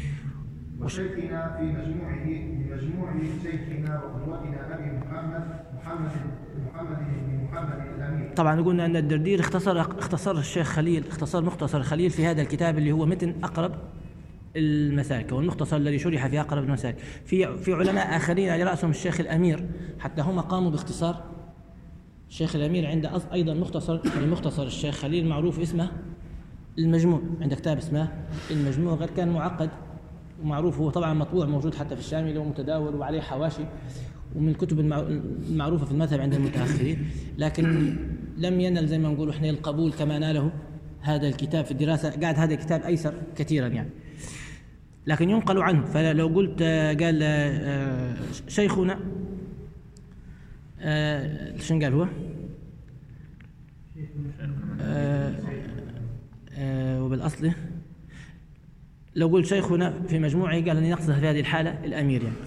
وشيخنا في مجموعه بمجموع شيخنا وقدوتنا ابي محمد محمد محمد بن محمد الامين. طبعا قلنا ان الدردير اختصر اختصر الشيخ خليل، اختصر مختصر خليل في هذا الكتاب اللي هو متن اقرب المسالك، والمختصر الذي شرح في اقرب المسالك. في في علماء اخرين على راسهم الشيخ الامير، حتى هم قاموا باختصار الشيخ الامير. عنده ايضا مختصر لمختصر الشيخ خليل معروف اسمه المجموع، عنده كتاب اسمه المجموع، غير كان معقد ومعروف، هو طبعا مطبوع موجود حتى في الشامل ومتداول وعليه حواشي، ومن الكتب المعروفه في المذهب عند المتاخرين. لكن لم ينل زي ما نقول احنا القبول كما ناله هذا الكتاب في الدراسه. قاعد هذا الكتاب ايسر كثيرا يعني، لكن ينقل عنه. فلو قلت قال شيخنا شنو قال هو؟ وبالاصل لو قلت شيخنا في مجموعه قال اني نقصد في هذه الحاله الامير يعني.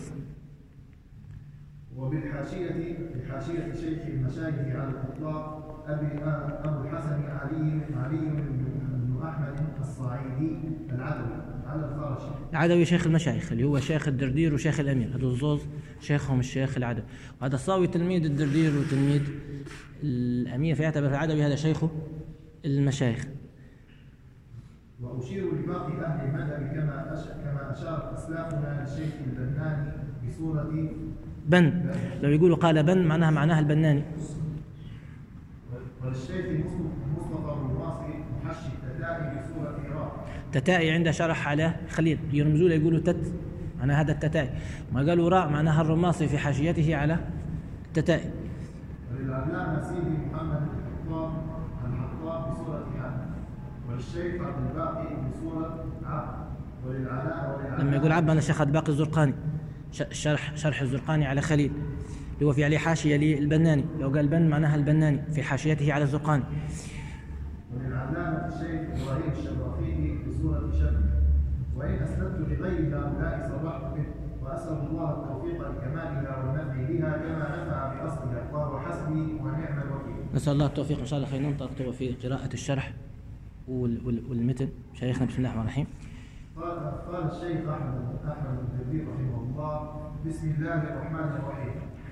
وبالحاشيه بحاشيه شيخ المشايخ على الاطلاق ابي ابو الحسن علي علي بن احمد الصعيدي العدوي على الخرشي. العدوي شيخ المشايخ اللي هو شيخ الدردير وشيخ الامير، هذول الزوز شيخهم الشيخ العدوي. وهذا الصاوي تلميذ الدردير وتلميذ الامير، فيعتبر العدوي هذا شيخه المشايخ. وأشير لباقي أهل المذهب كما كما أشار أسلافنا للشيخ البناني بصورة بن. لو يقولوا قال بن معناها معناها البناني. وللشيخ مصطفى الرماصي محشي التتائي بصورة راء. تتائي عنده شرح على خليل يرمزوا له يقولوا تت معناها هذا التتائي، ما قالوا راء معناها الرماصي في حاشيته على التتائي. وللعلامة سيدي محمد الحطاب الحطاب بصورة حد. والشيخ عبد الباقي بصورة عبد. وللعلاء لما يقول عبد أنا الشيخ عبد الباقي الزرقاني شرح شرح الزرقاني على خليل اللي هو في عليه حاشية للبناني، لو قال بن معناها البناني في حاشيته على الزرقاني. وللعلامة الشيخ إبراهيم الشرافيني بصورة شد. وإن أسندت لغير هؤلاء صرحت به، وأسأل الله التوفيق لكمالها والنفع بها كما نفع بأصلها، وهو حسبي ونعم الوكيل. نسأل الله التوفيق إن شاء الله. خلينا ننطلق في قراءة الشرح والمتن. شيخنا بسم الله الرحمن الرحيم. قال قال الشيخ أحمد أحمد الدردي رحمه الله: بسم الله الرحمن الرحيم.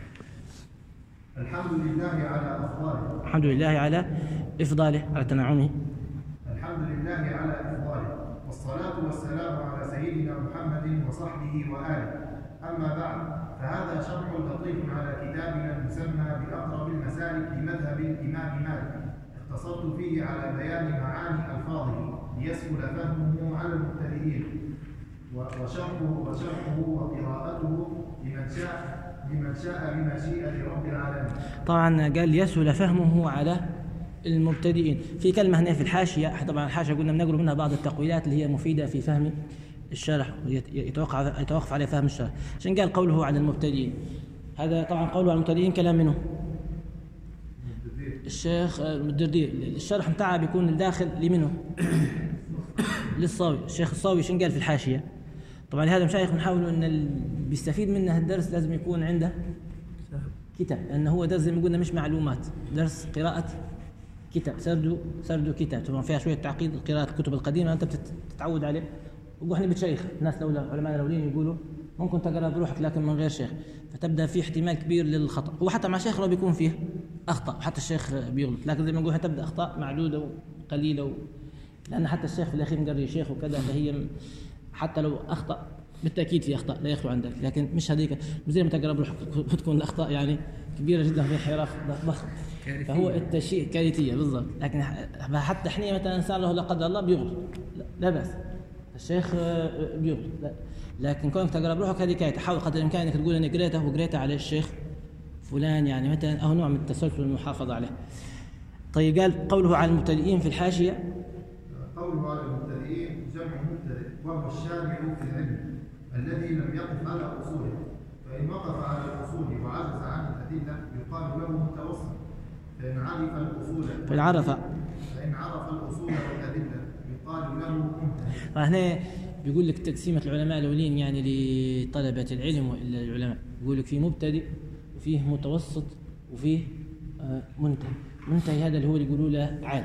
الحمد لله على أفضاله. الحمد لله على إفضاله، على تنعمه. الحمد لله على إفضاله، والصلاة والسلام على سيدنا محمد وصحبه وآله. أما بعد، فهذا شرح لطيف على كتابنا المسمى بأقرب المسالك لمذهب الإمام مالك، اقتصرت فيه على بيان معاني ألفاظه ليسهل فهمه على المبتدئين، وشرحه وشرحه وقراءته لمن شاء لمن شاء بمشيئة لرب العالمين. طبعا قال يسهل فهمه على المبتدئين. في كلمة هنا في الحاشية، طبعا الحاشية قلنا بنقرب منها بعض التقويلات اللي هي مفيدة في فهم الشرح، يتوقف يتوقف على فهم الشرح. عشان قال قوله على المبتدئين، هذا طبعا قوله على المبتدئين كلام منه الشيخ الدردي. الشرح متاعه بيكون الداخل لمنه للصاوي. الشيخ الصاوي شن قال في الحاشية؟ طبعا هذا مشايخ بنحاول ان اللي بيستفيد منه الدرس لازم يكون عنده كتاب، لانه هو درس زي ما قلنا مش معلومات، درس قراءة كتاب، سردوا سردوا كتاب. طبعا فيها شوية تعقيد قراءة الكتب القديمة انت بتتعود عليه. واحنا بتشيخ الناس لولا علماء الاولين يقولوا ممكن تقرا بروحك لكن من غير شيخ، فتبدا في احتمال كبير للخطا. هو حتى مع شيخ لو بيكون فيه اخطاء، حتى الشيخ بيغلط، لكن زي ما نقول تبدا اخطاء معدوده وقليله و... لان حتى الشيخ في الاخير مقري شيخ وكذا، فهي حتى لو اخطا بالتاكيد في اخطاء لا يخلو عن ذلك، لكن مش هذيك زي ما تقرا بروحك بتكون الاخطاء يعني كبيره جدا، في انحراف ضخم. فهو التشيء كارثيه بالضبط. لكن حتى حين مثلا انسان له لا قدر الله بيغلط، لا, لا باس، الشيخ بيغلط، لا. لكن كونك تقرا بروحك هذه كاية، تحاول قدر الامكان انك تقول اني قريته وقريته على الشيخ فلان، يعني مثلا او نوع من التسلسل والمحافظه عليه. طيب قال قوله على المبتدئين في الحاشيه، قوله على المبتدئين جمع مبتدئ، وهو الشارع في العلم الذي لم يقف على اصوله، فان وقف على الاصول وعجز عن الادله يقال له متوسط، فان عرف الاصول فان عرف فان عرف الاصول والادله يقال له ممتهن. فهنا بيقول لك تقسيمة العلماء الأولين يعني لطلبة العلم وإلا العلماء، يقول لك فيه مبتدئ وفيه متوسط وفيه منتهي. منتهي هذا اللي هو اللي يقولوا له عالم.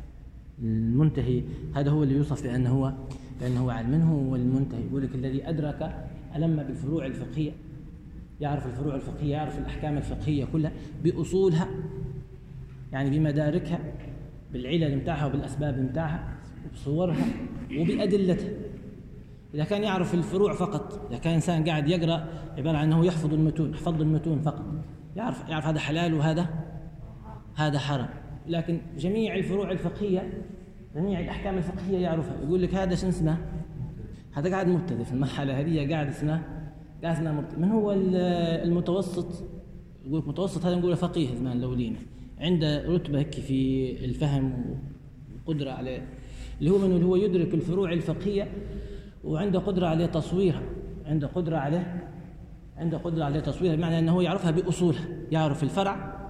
المنتهي هذا هو اللي يوصف بأنه هو بأنه هو عالم. من هو المنتهي؟ يقول لك الذي أدرك ألم بالفروع الفقهية، يعرف الفروع الفقهية، يعرف الأحكام الفقهية كلها بأصولها، يعني بمداركها، بالعلل متاعها وبالأسباب متاعها وبصورها وبأدلتها. إذا كان يعرف الفروع فقط، إذا كان إنسان قاعد يقرأ عبارة عن أنه يحفظ المتون، يحفظ المتون فقط، يعرف يعرف هذا حلال وهذا هذا حرام، لكن جميع الفروع الفقهية، جميع الأحكام الفقهية يعرفها، يقول لك هذا شو اسمه؟ هذا قاعد مبتدئ في المرحلة هذه، قاعد اسمه قاعد اسمه مبتدئ. من هو المتوسط؟ يقول لك متوسط هذا نقوله فقيه زمان الأولين، عنده رتبة هيك في الفهم وقدرة على اللي هو من اللي هو يدرك الفروع الفقهية وعنده قدرة على تصويرها، عنده قدرة عليه عنده قدرة على تصويرها، بمعنى أنه يعرفها بأصولها، يعرف الفرع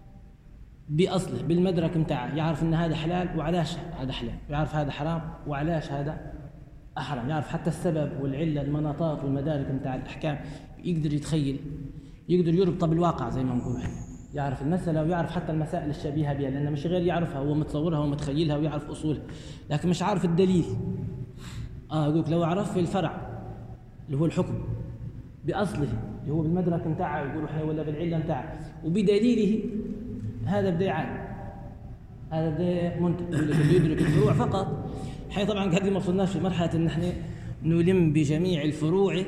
بأصله بالمدرك متاعه، يعرف أن هذا حلال وعلاش هذا حلال، يعرف هذا حرام وعلاش هذا أحرام، يعرف حتى السبب والعلة، المناطات والمدارك متاع الأحكام، يقدر يتخيل، يقدر يربط بالواقع زي ما نقول، يعرف المسألة ويعرف حتى المسائل الشبيهة بها، لأنه مش غير يعرفها، هو متصورها ومتخيلها ويعرف أصولها، لكن مش عارف الدليل. آه يقولك لو عرف الفرع اللي هو الحكم بأصله اللي هو بالمدرك متاعه، يقولوا احنا ولا بالعلة متاعه وبدليله، هذا بدا عالم، هذا بدا منتهي. يقول لك اللي يدرك الفروع فقط حين طبعا قاعدين ما وصلناش في مرحلة أن نحن نلم بجميع الفروع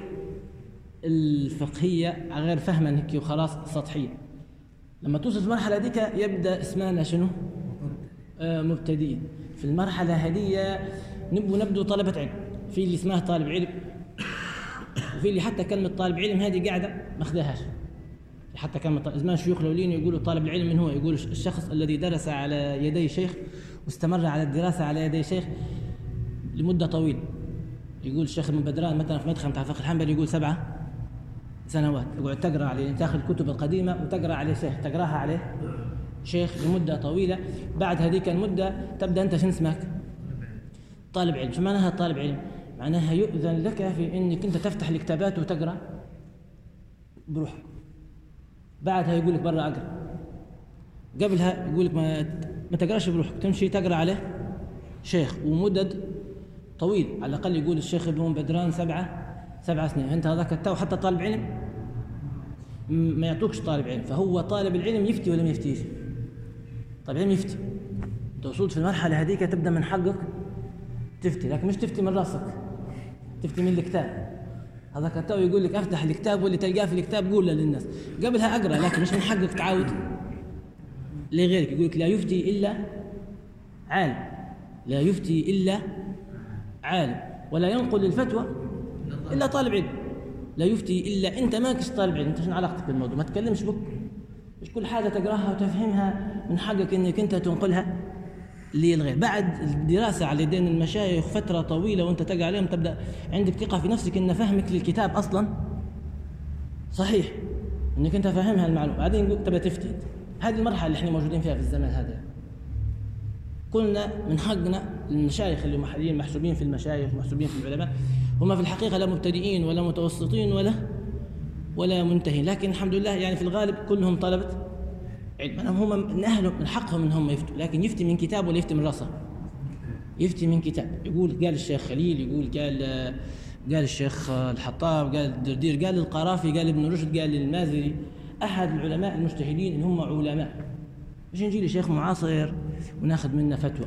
الفقهية غير فهما هيك وخلاص سطحية. لما توصل في المرحلة ديك يبدأ اسمنا شنو؟ آه مبتدئين. في المرحلة هذه نبدو نبدو طلبة علم، في اللي اسمه طالب علم، وفي اللي حتى كلمة طالب علم هذه قاعدة ما أخذهاش. حتى كلمة زمان الشيوخ الأولين يقولوا طالب العلم من هو؟ يقول الشخص الذي درس على يدي شيخ واستمر على الدراسة على يدي شيخ لمدة طويلة. يقول الشيخ ابن بدران مثلا في مدخل بتاع الفقه الحنبلي يقول سبعة سنوات يقعد تقرأ عليه، تاخذ الكتب القديمة وتقرأ عليه شيخ، تقرأها عليه شيخ لمدة طويلة. بعد هذيك المدة تبدأ أنت شنو اسمك؟ طالب علم. شو معناها طالب علم؟ معناها يؤذن لك في أنك أنت تفتح الكتابات وتقرأ بروحك. بعدها يقول لك برا أقرأ، قبلها يقول لك ما ما تقرأش بروحك، تمشي تقرأ عليه شيخ ومدد طويل. على الأقل يقول الشيخ ابن بدران سبعة سبع سنين. أنت هذاك التو حتى طالب علم ما يعطوكش طالب علم. فهو طالب العلم يفتي ولا ما يفتيش؟ طالب العلم يفتي. أنت وصلت في المرحلة هذيك تبدأ من حقك تفتي، لكن مش تفتي من راسك، تفتي من الكتاب. هذاك التو يقول لك افتح الكتاب واللي تلقاه في الكتاب قول للناس. قبلها اقرا، لكن مش من حقك تعاود لغيرك. يقول لك لا يفتي الا عالم، لا يفتي الا عالم، ولا ينقل الفتوى الا طالب علم. لا يفتي الا انت ماكش طالب علم، انت شنو علاقتك بالموضوع؟ ما تكلمش بك، مش كل حاجه تقراها وتفهمها من حقك انك انت تنقلها للغير. بعد الدراسة على يدين المشايخ فترة طويلة وانت تقع عليهم تبدأ عندك ثقة في نفسك ان فهمك للكتاب اصلا صحيح، انك انت فاهمها المعلومة. بعدين تبدأ تفتي. هذه المرحلة اللي احنا موجودين فيها في الزمن هذا. قلنا من حقنا المشايخ اللي محليين محسوبين في المشايخ ومحسوبين في العلماء هم في الحقيقة لا مبتدئين ولا متوسطين ولا ولا منتهين، لكن الحمد لله يعني في الغالب كلهم طلبة علم. هم من أهلهم من حقهم ان هم يفتوا، لكن يفتي من كتاب ولا يفتي من راسه؟ يفتي من كتاب. يقول قال الشيخ خليل، يقول قال قال الشيخ الحطاب، قال الدردير، قال القرافي، قال ابن رشد، قال المازري، احد العلماء المجتهدين ان هم علماء. مش نجي لشيخ معاصر وناخذ منه فتوى.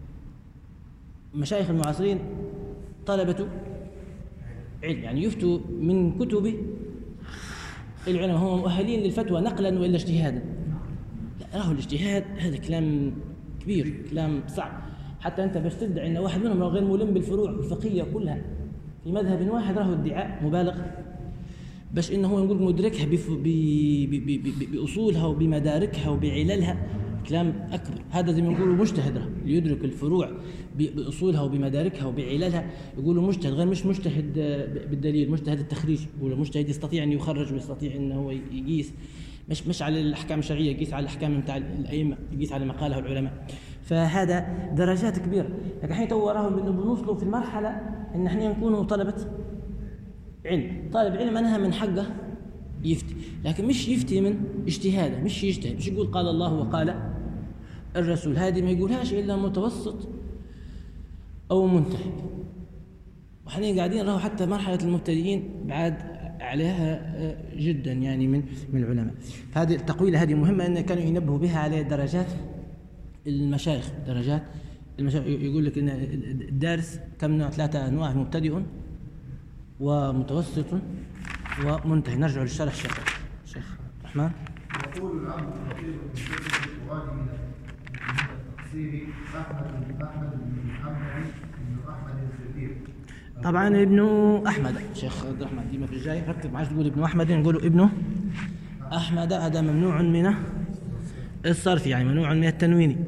مشايخ المعاصرين طلبة علم، يعني يفتوا من كتب العلماء، هم مؤهلين للفتوى نقلا والا اجتهادا. راهو الاجتهاد هذا كلام كبير، كلام صعب. حتى انت باش تدعي ان واحد منهم غير ملم بالفروع الفقهيه كلها في مذهب واحد، راهو ادعاء مبالغ. باش انه هو نقول مدركها باصولها وبمداركها وبعللها، كلام اكبر. هذا زي ما نقولوا مجتهد، اللي يدرك الفروع باصولها وبمداركها وبعللها يقولوا مجتهد، غير مش مجتهد بالدليل، مجتهد التخريج. ولا مجتهد يستطيع ان يخرج ويستطيع انه هو يقيس، مش مش على الاحكام الشرعيه، يقيس على الاحكام نتاع الائمه، يقيس على ما قاله العلماء. فهذا درجات كبيره. لكن حين تو راهم انه بنوصلوا في المرحله ان احنا نكونوا طلبه علم. طالب علم معناها من حقه يفتي، لكن مش يفتي من اجتهاده، مش يجتهد، مش يقول قال الله وقال الرسول. هذه ما يقولهاش الا متوسط او منتهي. وحنا قاعدين راهو حتى مرحله المبتدئين بعد عليها جدا يعني من من العلماء. فهذه التقويله هذه مهمه ان كانوا ينبهوا بها على درجات المشايخ. درجات المشايخ يقول لك ان الدارس كم نوع؟ ثلاثه انواع: مبتدئ ومتوسط ومنتهي. نرجع للشرح الشيخ الشيخ الرحمن. يقول العبد الفقير بن الوادي من التقصير احمد بن احمد بن محمد بن احمد الزكير. طبعا ابن احمد شيخ عبد الرحمن ديما في الجاي ركب معاش تقول ابن احمد، نقولوا ابنه احمد. هذا ممنوع من الصرف، يعني ممنوع من التنوين.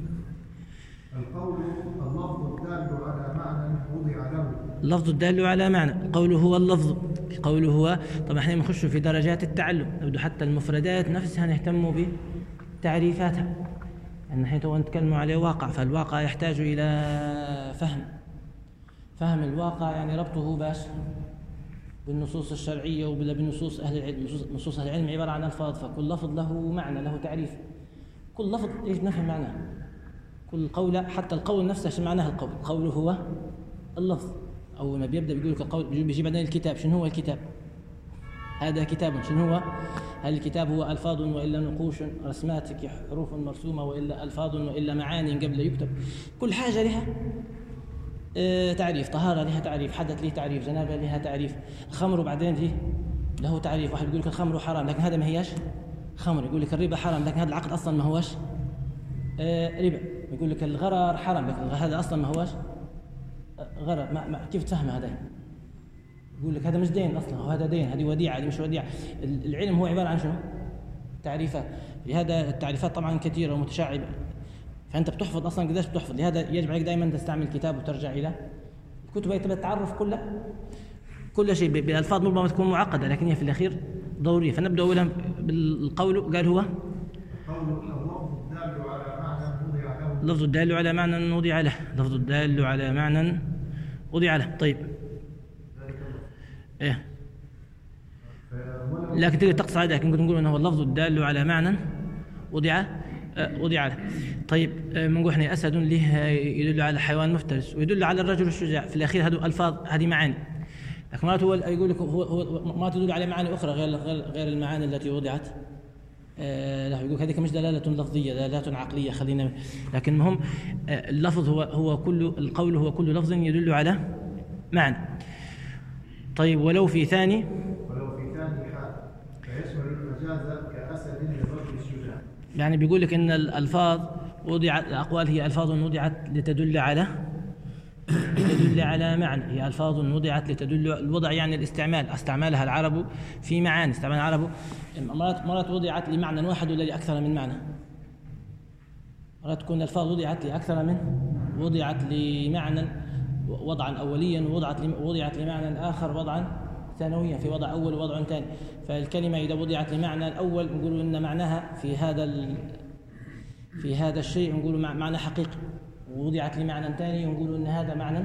القول اللفظ الدال على معنى وضع له. اللفظ الدال على معنى، القول هو اللفظ، القول هو. طبعا احنا بنخش في درجات التعلم، نبدو حتى المفردات نفسها نهتم بتعريفاتها، ان احنا تو نتكلم على واقع، فالواقع يحتاج الى فهم. فهم الواقع يعني ربطه باش بالنصوص الشرعيه ولا بالنصوص اهل العلم. نصوص اهل العلم عباره عن الفاظ، فكل لفظ له معنى، له تعريف. كل لفظ يجب نفهم معناه. كل قول، حتى القول نفسه شو معناه القول؟ القول هو اللفظ. اول ما بيبدا بيقول لك القول، بيجي بعدين الكتاب. شنو هو الكتاب؟ هذا كتاب. شنو هو؟ هل الكتاب هو الفاظ والا نقوش، رسمات حروف مرسومه، والا الفاظ والا معاني قبل يكتب؟ كل حاجه لها آه تعريف. طهارة لها تعريف، حدث له تعريف، جنابة لها تعريف، الخمر وبعدين له له تعريف. واحد بيقول لك الخمر حرام لكن هذا ما هيش خمر، يقول لك الربا حرام لكن هذا العقد أصلا ما هوش آه ربا. يقول لك الغرر حرام لكن هذا أصلا ما هوش غرر. ما ما كيف تفهم هذا؟ يقول لك هذا مش دين أصلا، وهذا دين، هذه وديعة، هذه مش وديعة. العلم هو عبارة عن شنو؟ تعريفات. لهذا التعريفات طبعا كثيرة ومتشعبة، فأنت بتحفظ أصلا قديش بتحفظ. لهذا يجب عليك دائما تستعمل كتاب وترجع إلى الكتب. هي تبى التعرف كل كل شيء بألفاظ ربما تكون معقدة لكن هي في الأخير ضرورية. فنبدأ أولا بالقول. قال هو لفظ الدال على معنى وضع له. لفظ الدال على معنى وضع له. طيب إيه لكن تقدر تقص على ذلك، نقول نقول أنه اللفظ الدال على معنى وضع وضع له. طيب بنقول احنا أسد له يدل على حيوان مفترس ويدل على الرجل الشجاع. في الأخير هذه ألفاظ، هذه معاني، لكن مرات هو يقول لك هو, هو ما تدل على معاني أخرى غير غير غير المعاني التي وضعت آه له. يقول هذه مش دلالة لفظية، دلالة عقلية خلينا. لكن المهم آه اللفظ هو هو كل القول هو كل لفظ يدل على معنى. طيب ولو في ثاني ولو في ثاني حال فيشمل المجاز كأسد للرجل الشجاع. يعني بيقول لك ان الالفاظ وضعت، الاقوال هي الفاظ وضعت لتدل على لتدل على معنى. هي الفاظ وضعت لتدل، الوضع يعني الاستعمال، استعمالها العرب في معاني. استعمال العرب مرات مرات وضعت لمعنى واحد ولا لاكثر من معنى. مرات تكون الالفاظ وضعت لاكثر من وضعت لمعنى وضعا اوليا، ووضعت وضعت لمعنى اخر وضعا ثانويا، في وضع اول ووضع ثاني. فالكلمه اذا وضعت لمعنى الاول نقول ان معناها في هذا في هذا الشيء نقول معنى حقيقي، ووضعت لمعنى ثاني نقول ان هذا معنى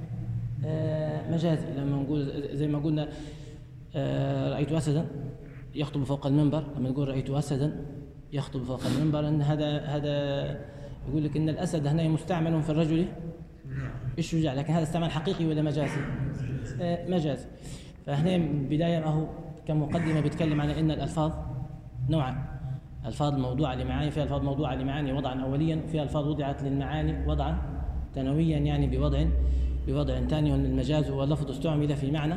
مجازي. لما نقول زي ما قلنا رايت اسدا يخطب فوق المنبر، لما نقول رايت اسدا يخطب فوق المنبر ان هذا هذا يقول لك ان الاسد هنا مستعمل في الرجل الشجاع، لكن هذا استعمال حقيقي ولا مجازي؟ مجازي. فهنا بداية أهو كمقدمة بيتكلم عن أن الألفاظ نوعان: ألفاظ موضوعة لمعاني، فيها ألفاظ موضوعة لمعاني وضعا أوليا، وفيها ألفاظ وضعت للمعاني وضعا ثانويا يعني بوضع بوضع ثاني. وأن المجاز هو لفظ استعمل في معنى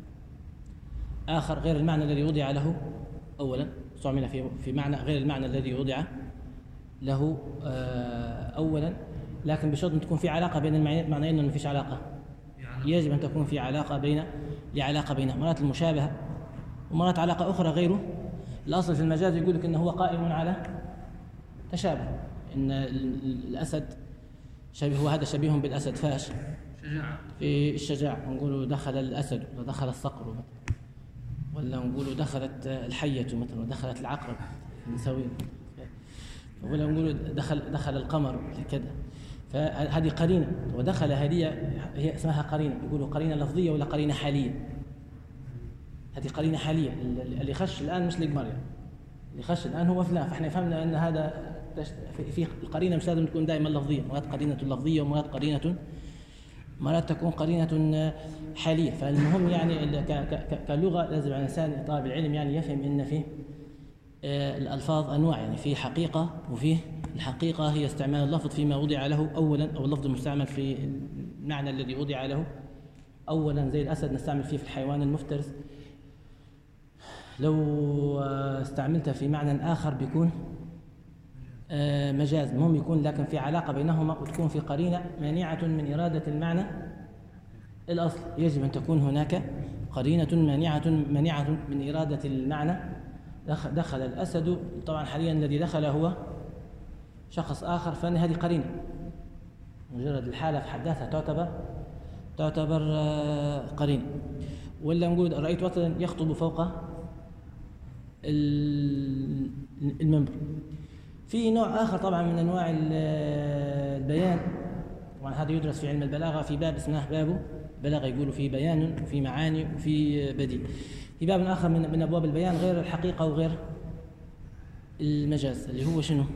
آخر غير المعنى الذي وضع له أولا، استعمل في في معنى غير المعنى الذي وضع له أولا، لكن بشرط أن تكون في علاقة بين المعنيين. ما فيش علاقة، يجب أن تكون في علاقة بين لعلاقة بينها. مرات المشابهة ومرات علاقة أخرى غيره. الأصل في المجاز يقول لك أنه هو قائم على تشابه، إن الأسد شبيه، وهذا شبيه بالأسد فاش شجاعة في الشجاعة. نقول دخل الأسد ودخل الصقر، ولا نقول دخلت الحية مثلا ودخلت العقرب نسوي، ولا نقول دخل دخل القمر كذا. فهذه قرينة، ودخل هذه هي اسمها قرينة. يقولوا قرينة لفظية ولا قرينة حالية. هذه قرينة حالية. اللي خش الآن مش لقمر يعني. اللي خش الآن هو فلان. فإحنا فهمنا أن هذا في القرينة مش لازم تكون دائما لفظية، مرات قرينة لفظية ومرات قرينة مرات تكون قرينة حالية. فالمهم يعني كلغة لازم الإنسان طالب العلم يعني يفهم أن فيه الألفاظ أنواع، يعني في حقيقة وفيه الحقيقة هي استعمال اللفظ فيما وضع له أولا، أو اللفظ المستعمل في المعنى الذي وضع له أولا. زي الأسد نستعمل فيه في الحيوان المفترس. لو استعملته في معنى آخر بيكون مجاز. المهم يكون لكن في علاقة بينهما، وتكون في قرينة مانعة من إرادة المعنى الأصل. يجب أن تكون هناك قرينة مانعة مانعة من إرادة المعنى. دخل الأسد، طبعا حاليا الذي دخل هو شخص آخر، فإن هذه قرينة. مجرد الحالة في حد ذاتها تعتبر تعتبر قرينة. ولا نقول رأيت وطنا يخطب فوق المنبر. في نوع آخر طبعا من أنواع البيان، طبعا هذا يدرس في علم البلاغة في باب اسمه باب بلاغة، يقولوا فيه بيان وفي معاني وفي بديل. في باب آخر من من أبواب البيان غير الحقيقة وغير المجاز، اللي هو شنو؟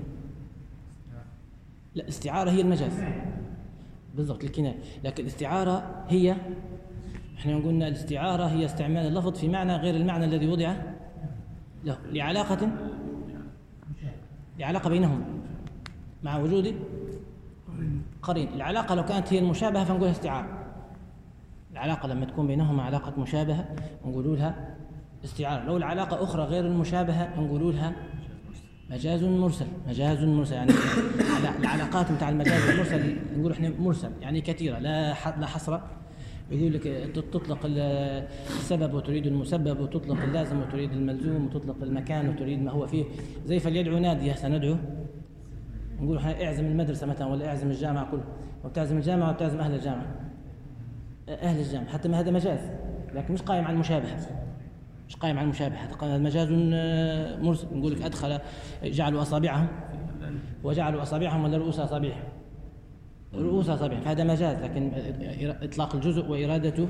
لا، الاستعارة هي المجاز بالضبط، الكناية. لكن الاستعارة هي، احنا قلنا الاستعارة هي استعمال اللفظ في معنى غير المعنى الذي وضع له لعلاقة لعلاقة بينهم مع وجود قرين. العلاقة لو كانت هي المشابهة فنقولها استعارة. العلاقة لما تكون بينهما علاقة مشابهة نقول لها استعارة. لو العلاقة أخرى غير المشابهة نقول لها مجاز مرسل. مجاز مرسل يعني العلاقات متاع المجاز المرسل نقول احنا مرسل يعني كثيرة لا لا حصر. يقول لك تطلق السبب وتريد المسبب، وتطلق اللازم وتريد الملزوم، وتطلق المكان وتريد ما هو فيه. زي فليدعو ناديه سندعو نقول احنا اعزم المدرسة مثلا ولا اعزم الجامعة كله، وبتعزم الجامعة وبتعزم أهل الجامعة أهل الجامعة حتى ما هذا مجاز لكن مش قائم على المشابهة. مش قائم على المشابهة. مجاز مرسل نقول لك أدخل جعلوا أصابعهم وجعلوا أصابعهم ولا رؤوس أصابعهم رؤوس أصابعهم فهذا مجاز، لكن إطلاق الجزء وإرادته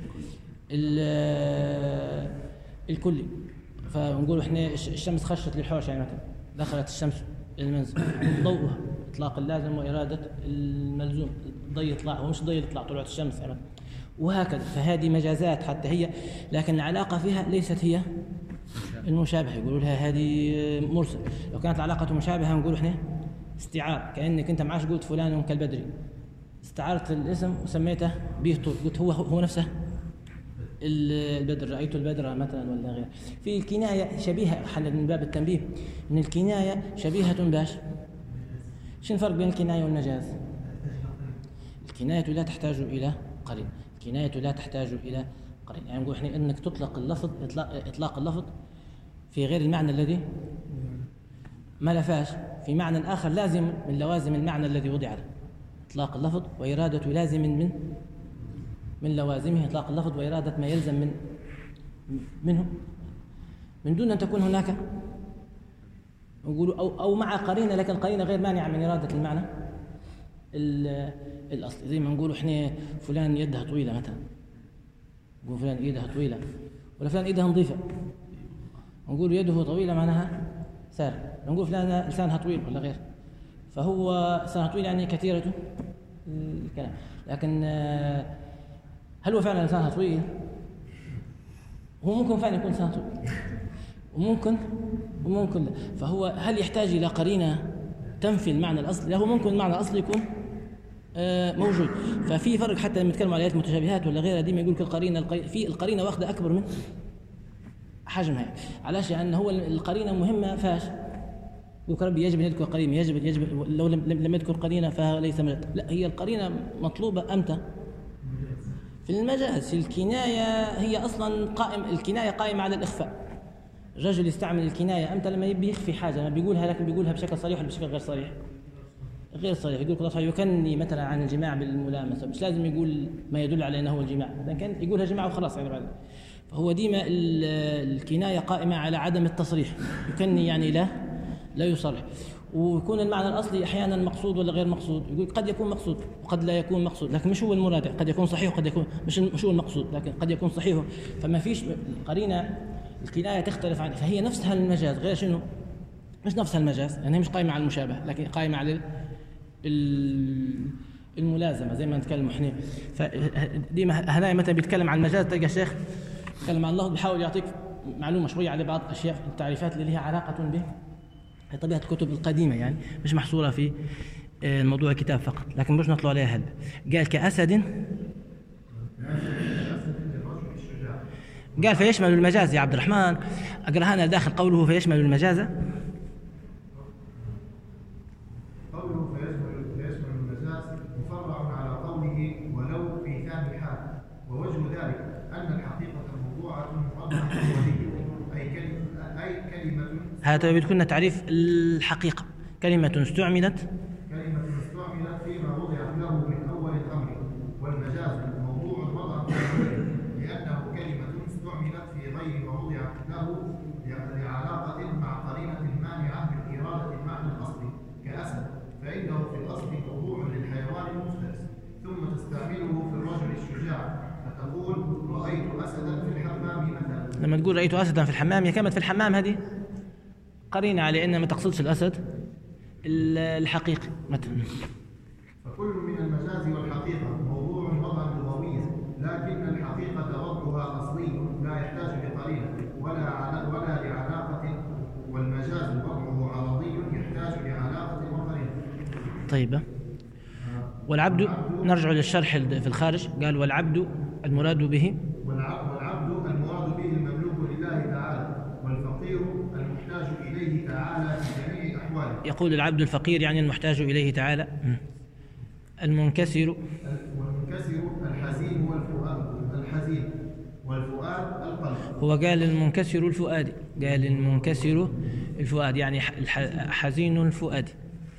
الكلي. فنقول إحنا الشمس خشت للحوش يعني مثلا دخلت الشمس المنزل ضوءها إطلاق اللازم وإرادة الملزوم. الضي يطلع ومش ضي يطلع طلعت الشمس يعني وهكذا. فهذه مجازات حتى هي، لكن العلاقة فيها ليست هي المشابهة يقولوا لها هذه مرسل. لو كانت العلاقة مشابهة نقول إحنا استعارة. كأنك أنت معاش قلت فلان كالبدري استعارت الاسم وسميته به طول قلت هو هو نفسه البدر. رأيت البدر مثلا ولا غيره. في الكناية شبيهة حل من باب التنبيه من الكناية شبيهة باش. شو الفرق بين الكناية والمجاز؟ الكناية لا تحتاج إلى قرين. الكناية لا تحتاج إلى قرين يعني نقول إحنا إنك تطلق اللفظ إطلاق, إطلاق اللفظ في غير المعنى الذي ما لفاش في معنى آخر لازم من لوازم المعنى الذي وضع له. إطلاق اللفظ وإرادة لازم من من لوازمه. إطلاق اللفظ وإرادة ما يلزم من منه من دون أن تكون هناك نقول أو أو مع قرينة، لكن القرينة غير مانعة من إرادة المعنى الأصلي. زي ما نقول إحنا فلان يدها طويلة مثلا نقول فلان يدها طويلة ولا فلان يدها نظيفة نقول يده طويلة معناها سار. نقول فلان لسانها طويل ولا غير فهو لسانها طويل يعني كثيرة الكلام. لكن هل هو فعلا لسانها طويل؟ هو ممكن فعلا يكون لسانها طويل وممكن وممكن لا. فهو هل يحتاج إلى قرينة تنفي المعنى الأصلي؟ له ممكن المعنى الأصلي يكون موجود. ففي فرق حتى لما نتكلم على آيات متشابهات ولا غيرها ديما يقول لك القرينة في القرينة واخدة أكبر من حجمها. علاش؟ لأن هو القرينة مهمة فاش يقول ربي يجب أن يذكر قرينة يجب يجب لو لم لم يذكر قرينة فليس مجاز. لا هي القرينة مطلوبة أمتى؟ في المجاز. في الكناية هي أصلا قائم الكناية قائمة على الإخفاء. الرجل يستعمل الكناية أمتى؟ لما يبي يخفي حاجة لما بيقولها لكن بيقولها بشكل صريح ولا بشكل غير صريح؟ غير صريح. يقول الله تعالى يكني مثلا عن الجماع بالملامسة مش لازم يقول ما يدل على أنه هو الجماع لكن يقولها جماع وخلاص يعني بعد. فهو ديما الكناية قائمة على عدم التصريح. يكني يعني لا لا يصرح. ويكون المعنى الأصلي أحيانا مقصود ولا غير مقصود. يقول قد يكون مقصود وقد لا يكون مقصود لكن مش هو المراد. قد يكون صحيح وقد يكون مش مش هو المقصود لكن قد يكون صحيح. فما فيش قرينة الكناية تختلف عن فهي نفسها المجاز غير شنو مش نفسها المجاز يعني مش قائمة على المشابه لكن قائمة على الملازمة زي ما نتكلم احنا. فديما هنا متى بيتكلم عن المجاز تلقى الشيخ يتكلم عن الله بيحاول يعطيك معلومة شوية على بعض الأشياء التعريفات اللي لها علاقة به طبيعة الكتب القديمة يعني مش محصورة في موضوع الكتاب فقط لكن مش نطلع عليها هل. قال كأسد قال فيشمل المجاز يا عبد الرحمن. أقرأها أنا داخل قوله فيشمل المجاز. قوله فيشمل فيشمل المجاز مفرع على قوله ولو في ثاني حال. ووجه ذلك أن الحقيقة موضوعة مؤرخة ولي أي كلمة أي كلمة هذا بتكون تعريف الحقيقة. كلمة استعملت كلمة استعملت فيما وضعت له من أول الأمر. والمجاز موضوع وضع لأنه كلمة استعملت في غير ما وضعت له لعلاقة مع قرينة مانعة من إرادة المعنى الأصلي كأسد فإنه في الأصل موضوع للحيوان المفترس ثم تستعمله في الرجل الشجاع فتقول رأيت أسدا في الحمام مثلا. لما تقول رأيت أسدا في الحمام هي كلمة في الحمام هذه قرينة على أن ما تقصدش الأسد الحقيقي مثلا. فكل من المجاز والحقيقة موضوع وضعا لغويا لكن الحقيقة وضعها أصلي لا يحتاج لقرينة ولا ولا لعلاقة والمجاز وضعه عرضي يحتاج لعلاقة وقرينة. طيب والعبد نرجع للشرح في الخارج، قال والعبد المراد به والعبد المراد به المملوك لله تعالى، والفقير المحتاج إليه تعالى في جميع أحواله. يقول العبد الفقير يعني المحتاج إليه تعالى. المنكسر والمنكسر الحزين والفؤاد الحزين والفؤاد القلب. هو قال المنكسر الفؤاد، قال المنكسر الفؤاد يعني حزين الفؤاد.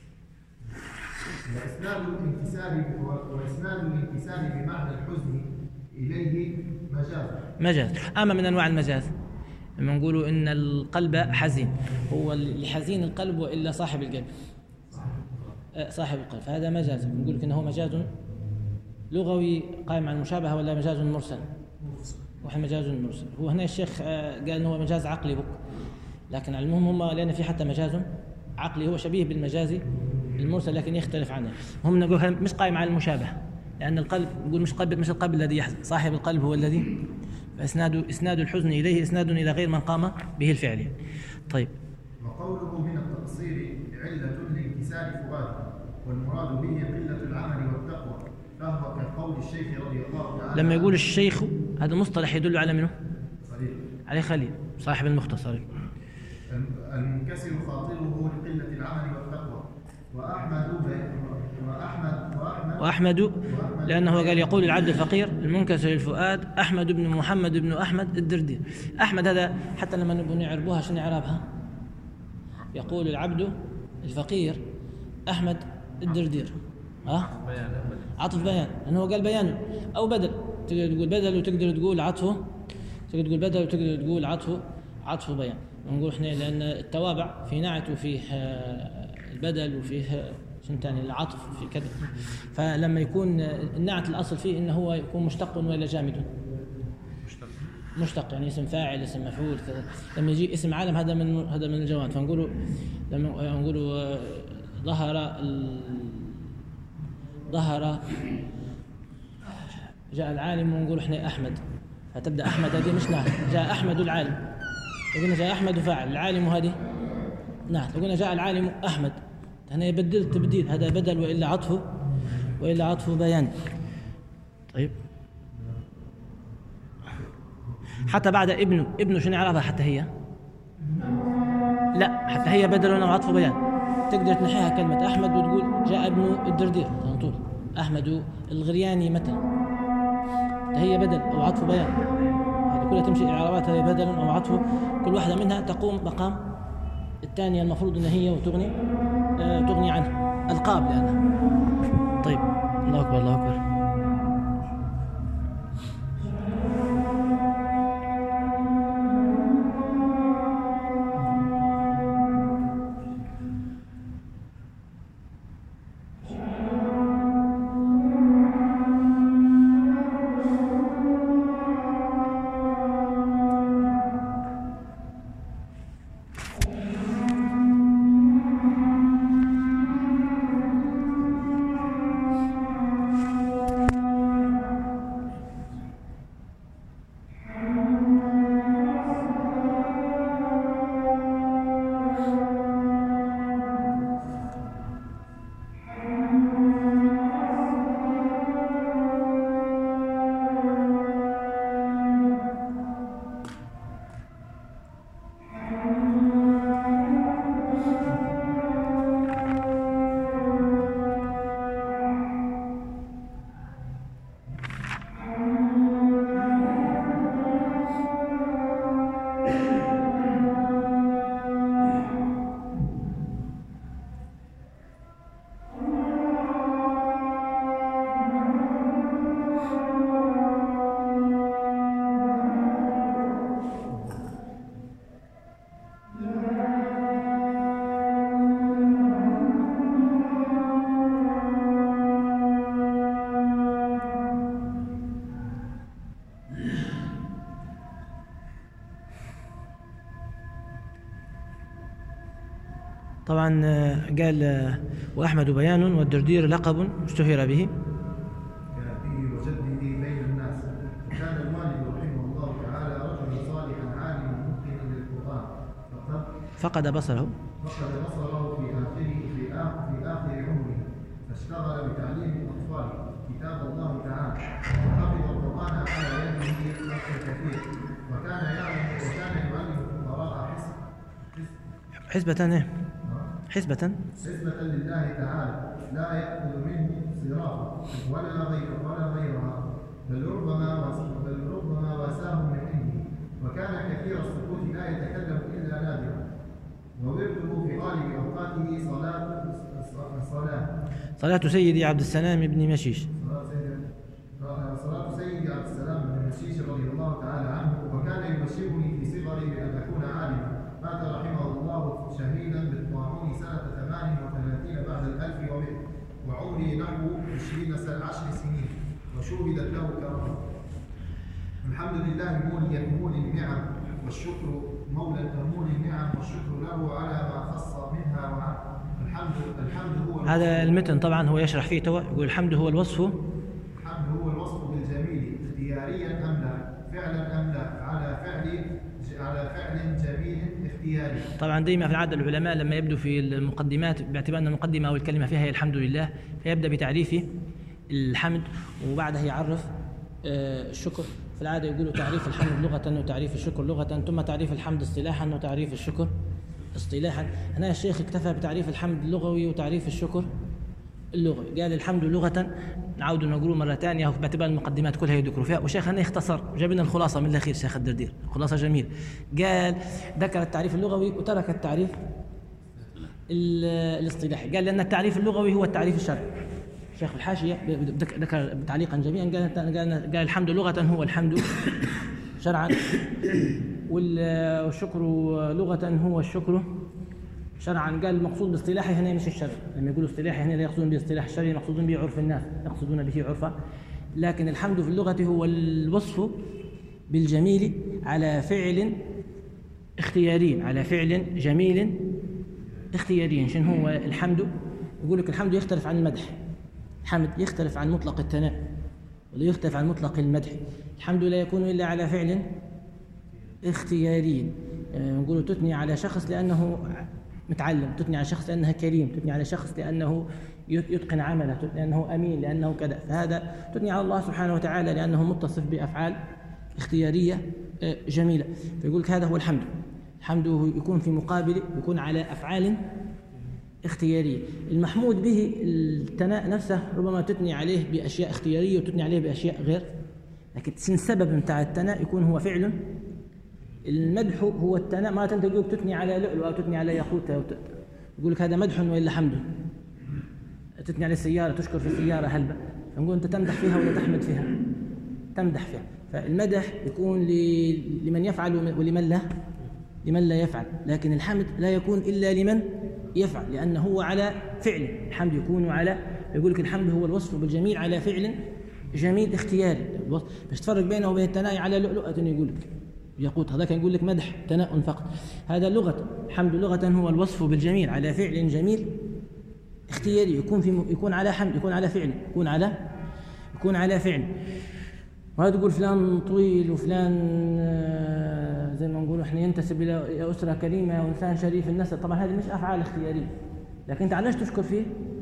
وإسناد الانكسار وإسناد الانكسار بمعنى الحزن إليه مجاز. مجاز، أما من أنواع المجاز لما نقولوا إن القلب حزين، هو الحزين القلب وإلا صاحب القلب، صاحب القلب، فهذا مجاز. نقول لك إنه مجاز لغوي قائم على المشابهة ولا مجاز مرسل؟ وهو مجاز مرسل. هو هنا الشيخ قال إنه هو مجاز عقلي بك، لكن على المهم هم لأن في حتى مجاز عقلي هو شبيه بالمجاز المرسل لكن يختلف عنه. هم نقول مش قائم على المشابهة، لأن القلب نقول مش قلب مش القلب الذي يحزن، صاحب القلب هو الذي، فإسناد إسناد الحزن إليه إسناد إلى غير من قام به الفعل. طيب. وقوله من التقصير علة لانكسار فؤاده، والمراد به قلة العمل والتقوى، فهو كقول الشيخ رضي الله تعالى. لما يقول الشيخ هذا مصطلح يدل على منه؟ خليل. عليه خليل صاحب المختصر. المنكسر خاطره لقلة العمل والتقوى. وأحمد وأحمد وأحمد وأحمد لأنه قال يقول العبد الفقير المنكسر الفؤاد أحمد بن محمد بن أحمد الدردير. أحمد هذا حتى لما نبغى نعربوها شنو إعرابها؟ يقول العبد الفقير أحمد الدردير. ها؟ عطف بيان، لأنه قال بيان أو بدل، تقدر تقول بدل وتقدر تقول عطفه، تقدر تقول بدل وتقدر تقول عطفه عطفه بيان. ونقول احنا لأن التوابع في نعت وفيه البدل وفيه شنو ثاني العطف في كذا، فلما يكون النعت الأصل فيه إنه هو يكون مشتق ولا جامد؟ مشتق. مشتق يعني اسم فاعل اسم مفعول كذا. لما يجي اسم عالم هذا من هذا من الجواد، فنقولوا لما نقولوا ظهر ظهر جاء العالم ونقول احنا أحمد، فتبدأ أحمد هذه مش نعت، جاء أحمد العالم، قلنا جاء أحمد فاعل، العالم هذه نعت، قلنا جاء العالم أحمد، هنا يبدل تبديل، هذا بدل وإلا عطفه وإلا عطفه بيان. طيب حتى بعد ابنه، ابنه شنو يعرفها حتى هي؟ لا حتى هي بدل وعطفه بيان، تقدر تنحيها كلمة أحمد وتقول جاء ابن الدردير على طول، أحمد الغرياني مثلا، هي بدل أو عطف بيان، هذه كلها تمشي إعرابات، هي بدل أو عطف، كل واحدة منها تقوم مقام الثانية المفروض أن هي وتغني آه تغني عنه القاب لأنها. طيب الله أكبر الله أكبر. طبعا قال وأحمد بيان والدردير لقب اشتهر به كأبيه وجده بين الناس. كان الوالد رحمه الله تعالى رجلا صالحا عالما متقنا للقرآن، فقد فقد بصره فقد بصره في آخره في آخر في آخر عمره، فاشتغل بتعليم الأطفال الله تعالى، وحفظ القرآن على يده وقت كثير، وكان يعلم وكان يعلم الفقراء حسبة حسبة حسبة حسبة لله تعالى، لا يأخذ منه صرافا ولا غير ولا غيرها، بل ربما بل ربما واساه من عنده، وكان كثير السكوت لا يتكلم إلا نادرا، وورده في غالب أوقاته صلاة صلاة صلاة سيدي عبد السلام بن مشيش صلاة سيدي عبد السلام بن مشيش رضي الله تعالى عنه، وكان يبشرني في صغري بأن أكون عالما. مات رحمه الله شهيدا بالطاعون سنة ثمان وثلاثين بعد الألف ومئة، وعمري نحو عشرين سنة عشر سنين، وشهدت له كرامة. الحمد لله مولي مولي النعم، والشكر مولى مولي النعم، والشكر له على ما خص منها وعنه. الحمد الحمد هو هذا المتن طبعا هو يشرح فيه توا، يقول الحمد هو الوصف الحمد هو الوصف بالجميل اختياريا أم لا، فعلا أم لا، على فعل على فعل جميل اختياري. طبعا دائما في العاده العلماء لما يبدوا في المقدمات باعتبار ان المقدمه او الكلمه فيها هي الحمد لله، فيبدا بتعريف الحمد وبعدها يعرف الشكر. في العاده يقولوا تعريف الحمد لغه وتعريف الشكر لغه، ثم تعريف الحمد اصطلاحا وتعريف الشكر اصطلاحا. هنا الشيخ اكتفى بتعريف الحمد اللغوي وتعريف الشكر اللغوي، قال الحمد لغه، نعود نقوله مره ثانيه باعتبار المقدمات كلها يذكروا فيها، وشيخ هنا اختصر جاب لنا الخلاصه من الاخير. شيخ الدردير خلاصه جميل، قال ذكر التعريف اللغوي وترك التعريف الاصطلاحي، قال لان التعريف اللغوي هو التعريف الشرعي. شيخ الحاشيه ذكر تعليقا جميلا، قال قال الحمد لغه هو الحمد شرعا، والشكر لغه هو الشكر شرعا. قال المقصود باصطلاحي هنا مش الشرع، لما يقولوا اصطلاحي هنا لا يقصدون باصطلاح الشرعي، يقصدون به عرف الناس، يقصدون به عرفا. لكن الحمد في اللغة هو الوصف بالجميل على فعل اختياري، على فعل جميل اختياري. شنو هو الحمد؟ يقول لك الحمد يختلف عن المدح، الحمد يختلف عن مطلق الثناء ولا يختلف عن مطلق المدح. الحمد لا يكون إلا على فعل اختياري. نقول تثني على شخص لأنه متعلم، تثني على شخص لأنه كريم، تثني على شخص لأنه يتقن عمله، لأنه أمين، لأنه كذا. فهذا تثني على الله سبحانه وتعالى لأنه متصف بأفعال اختيارية جميلة. فيقول لك هذا هو الحمد. الحمد يكون في مقابل، يكون على أفعال اختيارية. المحمود به الثناء نفسه ربما تثني عليه بأشياء اختيارية وتثني عليه بأشياء غير، لكن السبب متاع الثناء يكون هو فعل. المدح هو الثناء، ما تقول تثني على لؤلؤ أو تثني على ياقوت، يقول لك هذا مدح ولا حمد. تثني على السيارة، تشكر في السيارة هلبة، فنقول أنت تمدح فيها ولا تحمد فيها؟ تمدح فيها. فالمدح يكون لمن يفعل ولمن لا لمن لا يفعل، لكن الحمد لا يكون إلا لمن يفعل لأنه هو على فعل. الحمد يكون على، يقول لك الحمد هو الوصف بالجميل على فعل جميل اختياري. باش تفرق بينه وبين الثناء على لؤلؤة يقول لك يقول هذا كان يقول لك مدح ثناء فقط. هذا لغة، الحمد لغة هو الوصف بالجميل على فعل جميل اختياري، يكون في يكون على حمد، يكون على فعل، يكون على يكون على فعل. وهذا تقول فلان طويل وفلان زي ما نقول احنا ينتسب الى اسره كريمه وانسان شريف النسب. طبعا هذه مش افعال اختياريه، لكن انت علاش تشكر فيه؟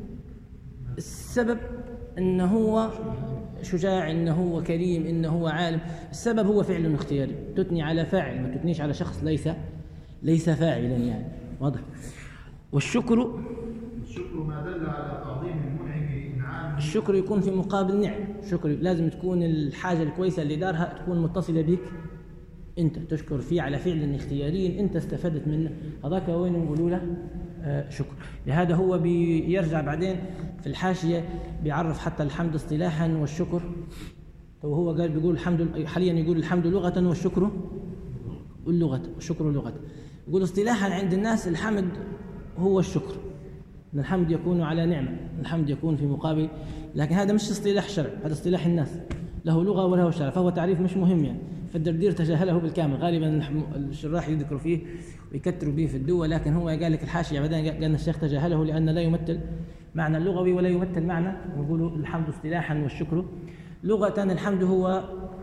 السبب انه هو شجاع، انه هو كريم، انه هو عالم. السبب هو فعل اختياري، تثني على فاعل، ما تثنيش على شخص ليس ليس فاعلا يعني. واضح. والشكر الشكر ما دل على تعظيم المنعم بإنعامه. الشكر يكون في مقابل نعم. الشكر لازم تكون الحاجة الكويسة اللي دارها تكون متصلة بك أنت، تشكر فيه على فعل اختياري أنت استفدت منه، هذاك وين نقولوا له آه شكر. لهذا هو بيرجع بعدين في الحاشية بيعرف حتى الحمد اصطلاحا والشكر. وهو قال بيقول الحمد حاليا يقول الحمد لغة والشكر اللغة والشكر لغة. يقول اصطلاحا عند الناس الحمد هو الشكر، أن الحمد يكون على نعمة، الحمد يكون في مقابل، لكن هذا مش اصطلاح شرعي، هذا اصطلاح الناس، له لغة وله شرع، فهو تعريف مش مهم يعني. فالدردير تجاهله بالكامل، غالبا الشراح يذكروا فيه ويكتروا به في الدول، لكن هو قال لك الحاشية بعدين قال الشيخ تجاهله لأن لا يمثل معنى اللغوي ولا يمثل معنى. نقول الحمد اصطلاحا والشكر لغة. الحمد هو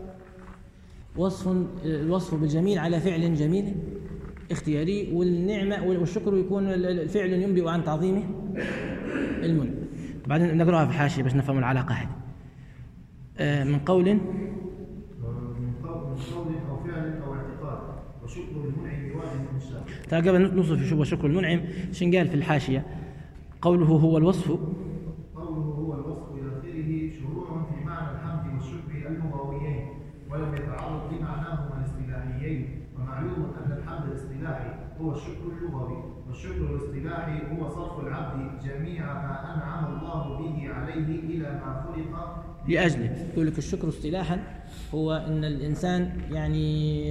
وصف الوصف بالجميل على فعل جميل اختياري، والنعمة والشكر يكون الفعل ينبئ عن تعظيمه المنعم. بعدين نقرأها في الحاشية باش نفهم العلاقة هذه. آه من قول من قول أو فعل أو اعتقاد، وشكر المنعم واجب من الشرع. ترى قبل نوصف شو شكر المنعم شن قال في الحاشية؟ قوله هو الوصف، قوله هو الوصف إلى آخره شروع في معنى الحمد والشكر المغويين، ولم يتعرض لمعناهما الاصطلاحيين. ومعلوم أن الحمد الاصطلاحي هو الشكر اللغوي، والشكر الاصطلاحي هو صرف العبد جميع ما أنعم الله به عليه إلى ما خلق لأجله. يقول لك الشكر اصطلاحا هو أن الإنسان يعني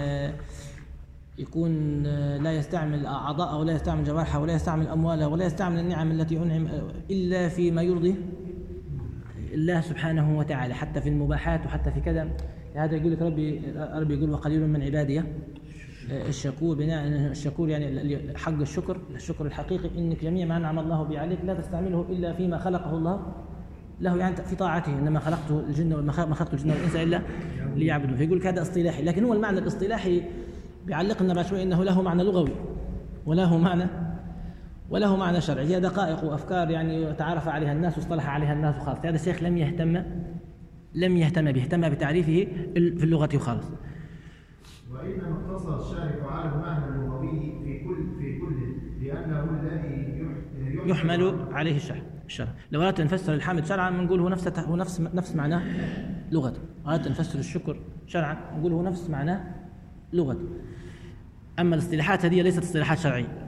يكون لا يستعمل أعضاءه ولا يستعمل جوارحه ولا يستعمل أمواله ولا يستعمل النعم التي أنعم إلا فيما يرضي الله سبحانه وتعالى، حتى في المباحات وحتى في كذا. هذا يقول لك ربي ربي يقول وقليل من عبادي الشكور، بناء الشكور يعني حق الشكر، الشكر الحقيقي انك جميع ما انعم الله به عليك لا تستعمله الا فيما خلقه الله له، يعني في طاعته. انما خلقته الجن وما خلقت الجن والانس الا ليعبدون. فيقول لك هذا اصطلاحي، لكن هو المعنى الاصطلاحي بيعلق لنا بعد شوي انه له معنى لغوي وله معنى وله معنى شرعي. هي دقائق وافكار يعني تعرف عليها الناس واصطلح عليها الناس وخلاص. هذا الشيخ لم يهتم لم يهتم به، اهتم بتعريفه في اللغة وخلاص. وإنما اقتصر الشارع على المعنى اللغوي في كل في كل لأنه الذي يحمل عليه الشرع. الشرع لو أردت أن نفسر الحمد شرعا بنقول هو نفس هو نفس نفس معناه لغته. أردت أن نفسر الشكر شرعا نقول هو نفس معناه لغته. أما الاصطلاحات هذه ليست اصطلاحات شرعية.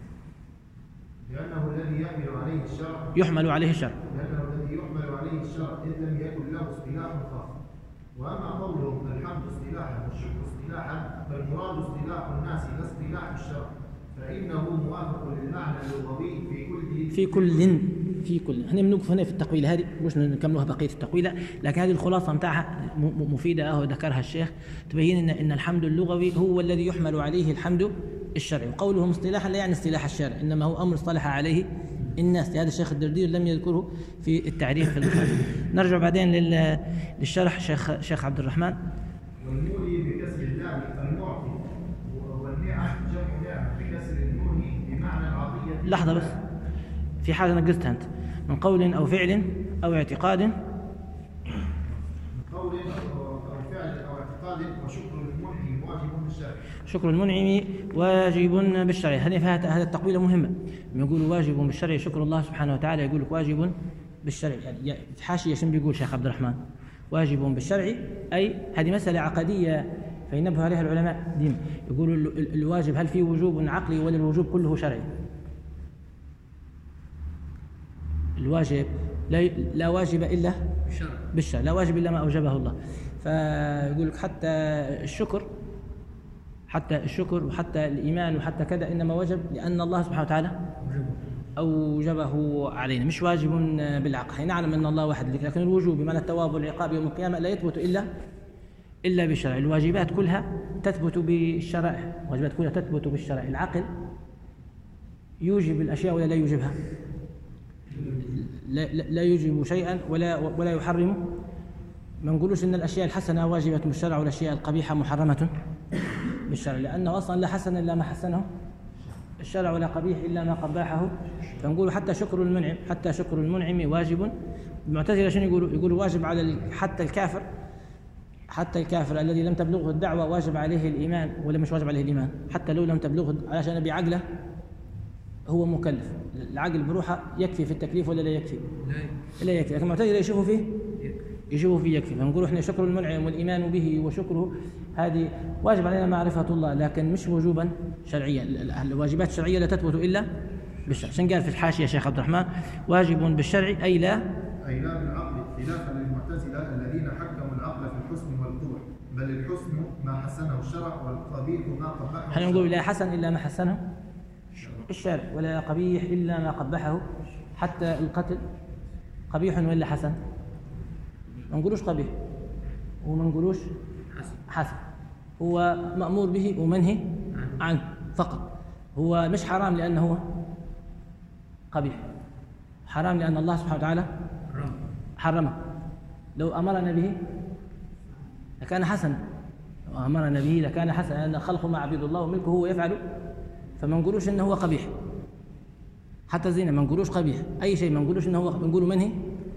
لأنه الذي يحمل عليه الشرع يحمل عليه الشرع لأنه الذي يحمل عليه الشرع إذ لم يكن له اصطلاح خاص. وأما قولهم الحمد اصطلاحا والشكر اصطلاحا فالمراد اصطلاح الناس لا اصطلاح الشرع، فإنه موافق للمعنى اللغوي في كل في كل في كل احنا بنوقف هنا في التقويله هذه، مش نكملوها بقيه التقويله، لكن هذه الخلاصه نتاعها مفيده اهو ذكرها الشيخ، تبين ان ان الحمد اللغوي هو الذي يحمل عليه الحمد الشرعي. وقولهم اصطلاحا لا يعني اصطلاح الشارع، انما هو امر اصطلح عليه الناس. هذا الشيخ الدردير لم يذكره في التعريف في البخاري. نرجع بعدين للشرح شيخ شيخ عبد الرحمن. والمولي بكسر اللام المعطي، والنعم جمع نعم بكسر النون بمعنى العطيه. لحظه بس، في حاجه نقصتها انت. من قول او فعل او اعتقاد، من قول او فعل او اعتقاد، وشكر المنعم واجب بالشرع. شكر المنعم واجب بالشرع. هذه هذا التقويله مهمه. يقول واجب بالشرع شكر الله سبحانه وتعالى، يقول لك واجب بالشرع. يعني في حاشيه شنو بيقول شيخ عبد الرحمن؟ واجب بالشرع اي هذه مساله عقديه فينبه عليها العلماء ديما. يقولوا الواجب هل فيه وجوب عقلي ولا الوجوب كله شرعي؟ الواجب لا لا واجب الا بالشرع، لا واجب الا ما اوجبه الله. فيقول لك حتى الشكر حتى الشكر وحتى الايمان وحتى كذا انما وجب لان الله سبحانه وتعالى اوجبه علينا، مش واجب بالعقل. حين نعلم ان الله واحد، لكن الوجوب بمعنى الثواب والعقاب يوم القيامه لا يثبت الا الا بالشرع. الواجبات كلها تثبت بالشرائع، الواجبات كلها تثبت بالشرائع. العقل يوجب الاشياء ولا لا يوجبها؟ لا, لا يوجب شيئا ولا ولا يحرم. ما نقولوش ان الاشياء الحسنه واجبه بالشرع والاشياء القبيحه محرمه بالشرع، لانه اصلا لا حسن الا ما حسنه الشرع ولا قبيح الا ما قباحه. فنقول حتى شكر المنعم حتى شكر المنعم واجب. المعتزله شنو يقولوا؟ يقولوا واجب على حتى الكافر حتى الكافر الذي لم تبلغه الدعوه واجب عليه الايمان ولا مش واجب عليه الايمان؟ حتى لو لم تبلغه، علشان بعقله هو مكلف. العقل بروحه يكفي في التكليف ولا لا يكفي؟ لا يكفي. لكن المعتزله يشوفوا فيه يشوفوا فيه يكفي. فنقول احنا شكر المنعم والايمان به وشكره هذه واجب علينا معرفه الله، لكن مش وجوبا شرعيا. الواجبات الشرعيه لا تثبت الا بالشرع. عشان قال في الحاشيه شيخ عبد الرحمن واجب بالشرع اي لا اي لا بالعقل، خلافا للمعتزله الذين حكموا العقل في الحسن والقبح، بل الحسن ما حسنه الشرع والقبيح ما قبحه. احنا نقول لا حسن الا ما حسنه الشارع ولا قبيح إلا ما قبحه. حتى القتل قبيح ولا حسن؟ ما نقولوش قبيح وما نقولوش حسن، هو مأمور به ومنهي عنه فقط. هو مش حرام لأنه هو قبيح، حرام لأن الله سبحانه وتعالى حرمه. لو أمرنا به لكان حسنا، لو أمرنا به لكان حسنا، لأن الخلق ما عبيد الله وملكه هو يفعل. فما نقولوش انه هو قبيح. حتى الزنا ما نقولوش قبيح، اي شيء ما نقولوش انه هو، بنقوله منهي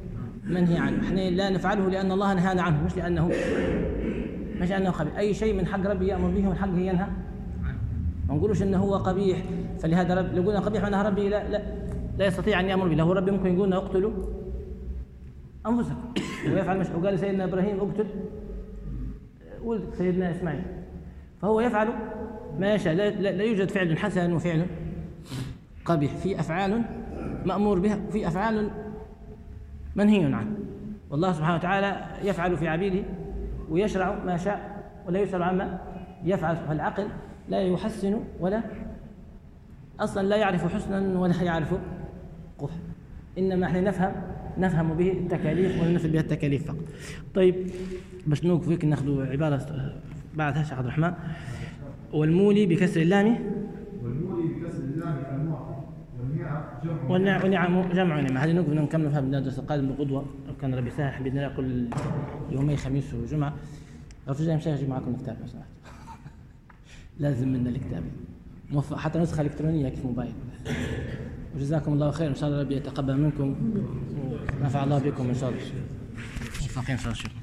منهي عنه. احنا لا نفعله لأن الله نهانا عنه، مش لأنه مش لأنه قبيح. أي شيء من حق ربي يأمر به ومن حقه ينهى ما نقولوش إنه هو قبيح فلهذا رب لو قلنا قبيح معناها ربي لا لا لا يستطيع أن يأمر به. له ربي ممكن يقول اقتلوا أنفسكم ويفعل مش وقال سيدنا إبراهيم اقتل ولد سيدنا إسماعيل، فهو يفعل ما يشاء. لا, لا, لا يوجد فعل حسن وفعل قبيح، في أفعال مأمور بها وفي أفعال منهي عنه. والله سبحانه وتعالى يفعل في عبيده ويشرع ما شاء ولا يسأل عما يفعل. فالعقل لا يحسن ولا أصلا لا يعرف حسنا ولا يعرف قبح، إنما احنا نفهم نفهم به التكاليف وننفذ بها التكاليف فقط. طيب باش نوقف فيك ناخذ عبارة بعدها شيخ عبد الرحمن. والمولي بكسر اللام والمولي بكسر اللام المعطي والنعم جمع والنعم والنعم جمع نعمة. هذه نقف نكملها بالدرس القادم بقدوة كان ربي ساح بإذن الله كل يومي خميس وجمعة. لو في جاي مشاهد أجيب معكم الكتاب لو سمحت لازم منا الكتاب موفق حتى نسخة إلكترونية كيف موبايل. وجزاكم الله خير إن شاء الله ربي يتقبل منكم ونفع الله بكم إن شاء الله. موفقين إن شاء الله.